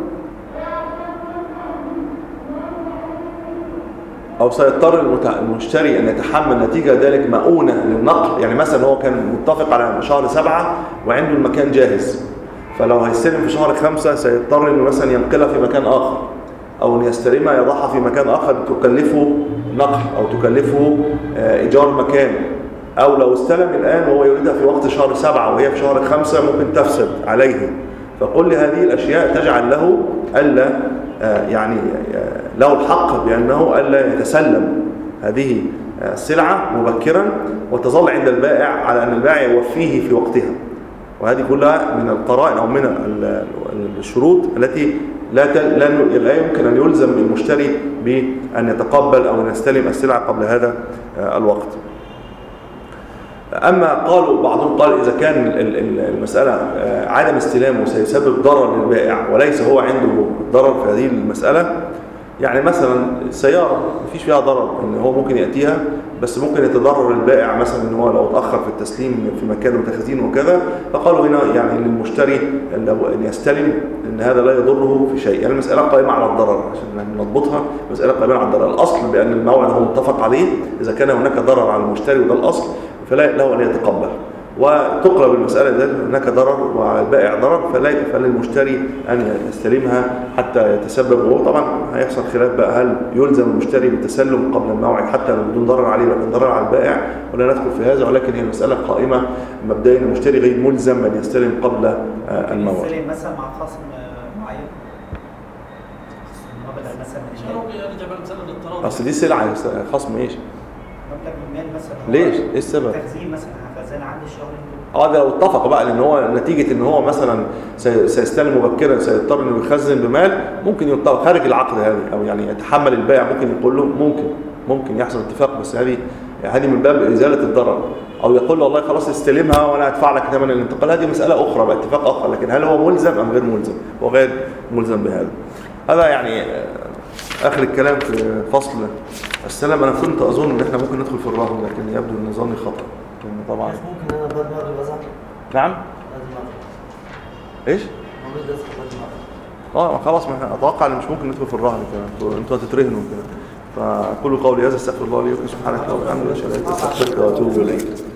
أو سيضطر المشتري أن يتحمل نتيجة ذلك مؤونة للنقل، يعني مثلا هو كان متفق على شهر سبعة وعنده المكان جاهز، فلو هيستلم في شهر خمسة سيضطر أنه مثلا ينقلها في مكان آخر أو أن يستلمها يضعها في مكان آخر تكلفه نقل أو تكلفه إيجار مكان، أو لو استلم الآن وهو يريدها في وقت شهر سبعة وهي في شهر خمسة ممكن تفسد عليه. فكل هذه الأشياء تجعل له ألا يعني له الحق بأنه ألا يتسلم هذه السلعة مبكرا وتظل عند البائع على أن البائع يوفيه في وقتها. وهذه كلها من القرائن أو من الشروط التي لا لا يمكن أن يلزم المشتري بأن يتقبل أو أن يستلم السلعة قبل هذا الوقت. أما قالوا بعضهم قال إذا كان المسألة عدم استلامه سيسبب ضرر للبائع وليس هو عنده ضرر في هذه المسألة، يعني مثلا سيارة مفيش فيها ضرر، ان هو ممكن يأتيها بس ممكن يتضرر البائع مثلا ان هو لو اتأخر في التسليم في مكان وتخزين وكذا، فقالوا هنا يعني للمشتري ان يستلم ان هذا لا يضره في شيء. يعني المسألة قائمة على الضرر عشان نضبطها، مسألة قائمة على الضرر. الأصل بأن الموعد هو متفق عليه، إذا كان هناك ضرر على المشتري وده الأصل فلا له أن يتقبل. وتقلب المسألة ده هناك ضرر وعلى البائع ضرر فلا فللمشتري أن يستلمها حتى يتسبب. وطبعا هيحصل خلاف بقى، هل يلزم المشتري بالتسلم قبل الموعد حتى لو بدون ضرر عليه لكن ضرر على البائع، ولا ندخل في هذا. ولكن هي المسألة قائمة مبدئيا، المشتري غير ملزم أن يستلم قبل الموعد. يستلم مثلا مع خصم معين، مبلغ مثلا من المال. يرجع بقى مسألة الاضطرار. أصل دي سلعة، خصم إيش؟ مبلغ من المال مثلا. ليش؟ إيه السبب؟ تخزين مثلا، هخزن عندي الشهرين دول. اه ده لو اتفق بقى، لان هو نتيجه ان هو مثلا سيستلم مبكرا سيضطر انه يخزن بمال، ممكن يتفق خارج العقد هذه، او يعني يتحمل البائع، ممكن يقول له ممكن ممكن يحصل اتفاق، بس هذه هذه من باب ازاله الضرر. او يقول له والله خلاص استلمها وانا هدفع لك ثمن الانتقال، هذه مساله اخرى بقى، اتفاق اخر. لكن هل هو ملزم ام غير ملزم؟ هو غير ملزم بهذا. هذا يعني اخر الكلام في فصل السلم. انا كنت اظن ان احنا ممكن ندخل في الرهن، لكن يبدو ان ظني خطا طبعا. ممكن انا بعد ما بزعل. نعم. بعد ما ايش؟ ما بدي ادخل بعد ما اه خلاص، ما احنا اتوقع ان مش ممكن ندخل في الرهن كمان، انتوا هتترهنوا كده. فكل قولي هذا استغفر الله لي ولكم، سبحانك اللهم وبحمدك اشهد ان لا اله الا انت استغفرك واتوب اليك.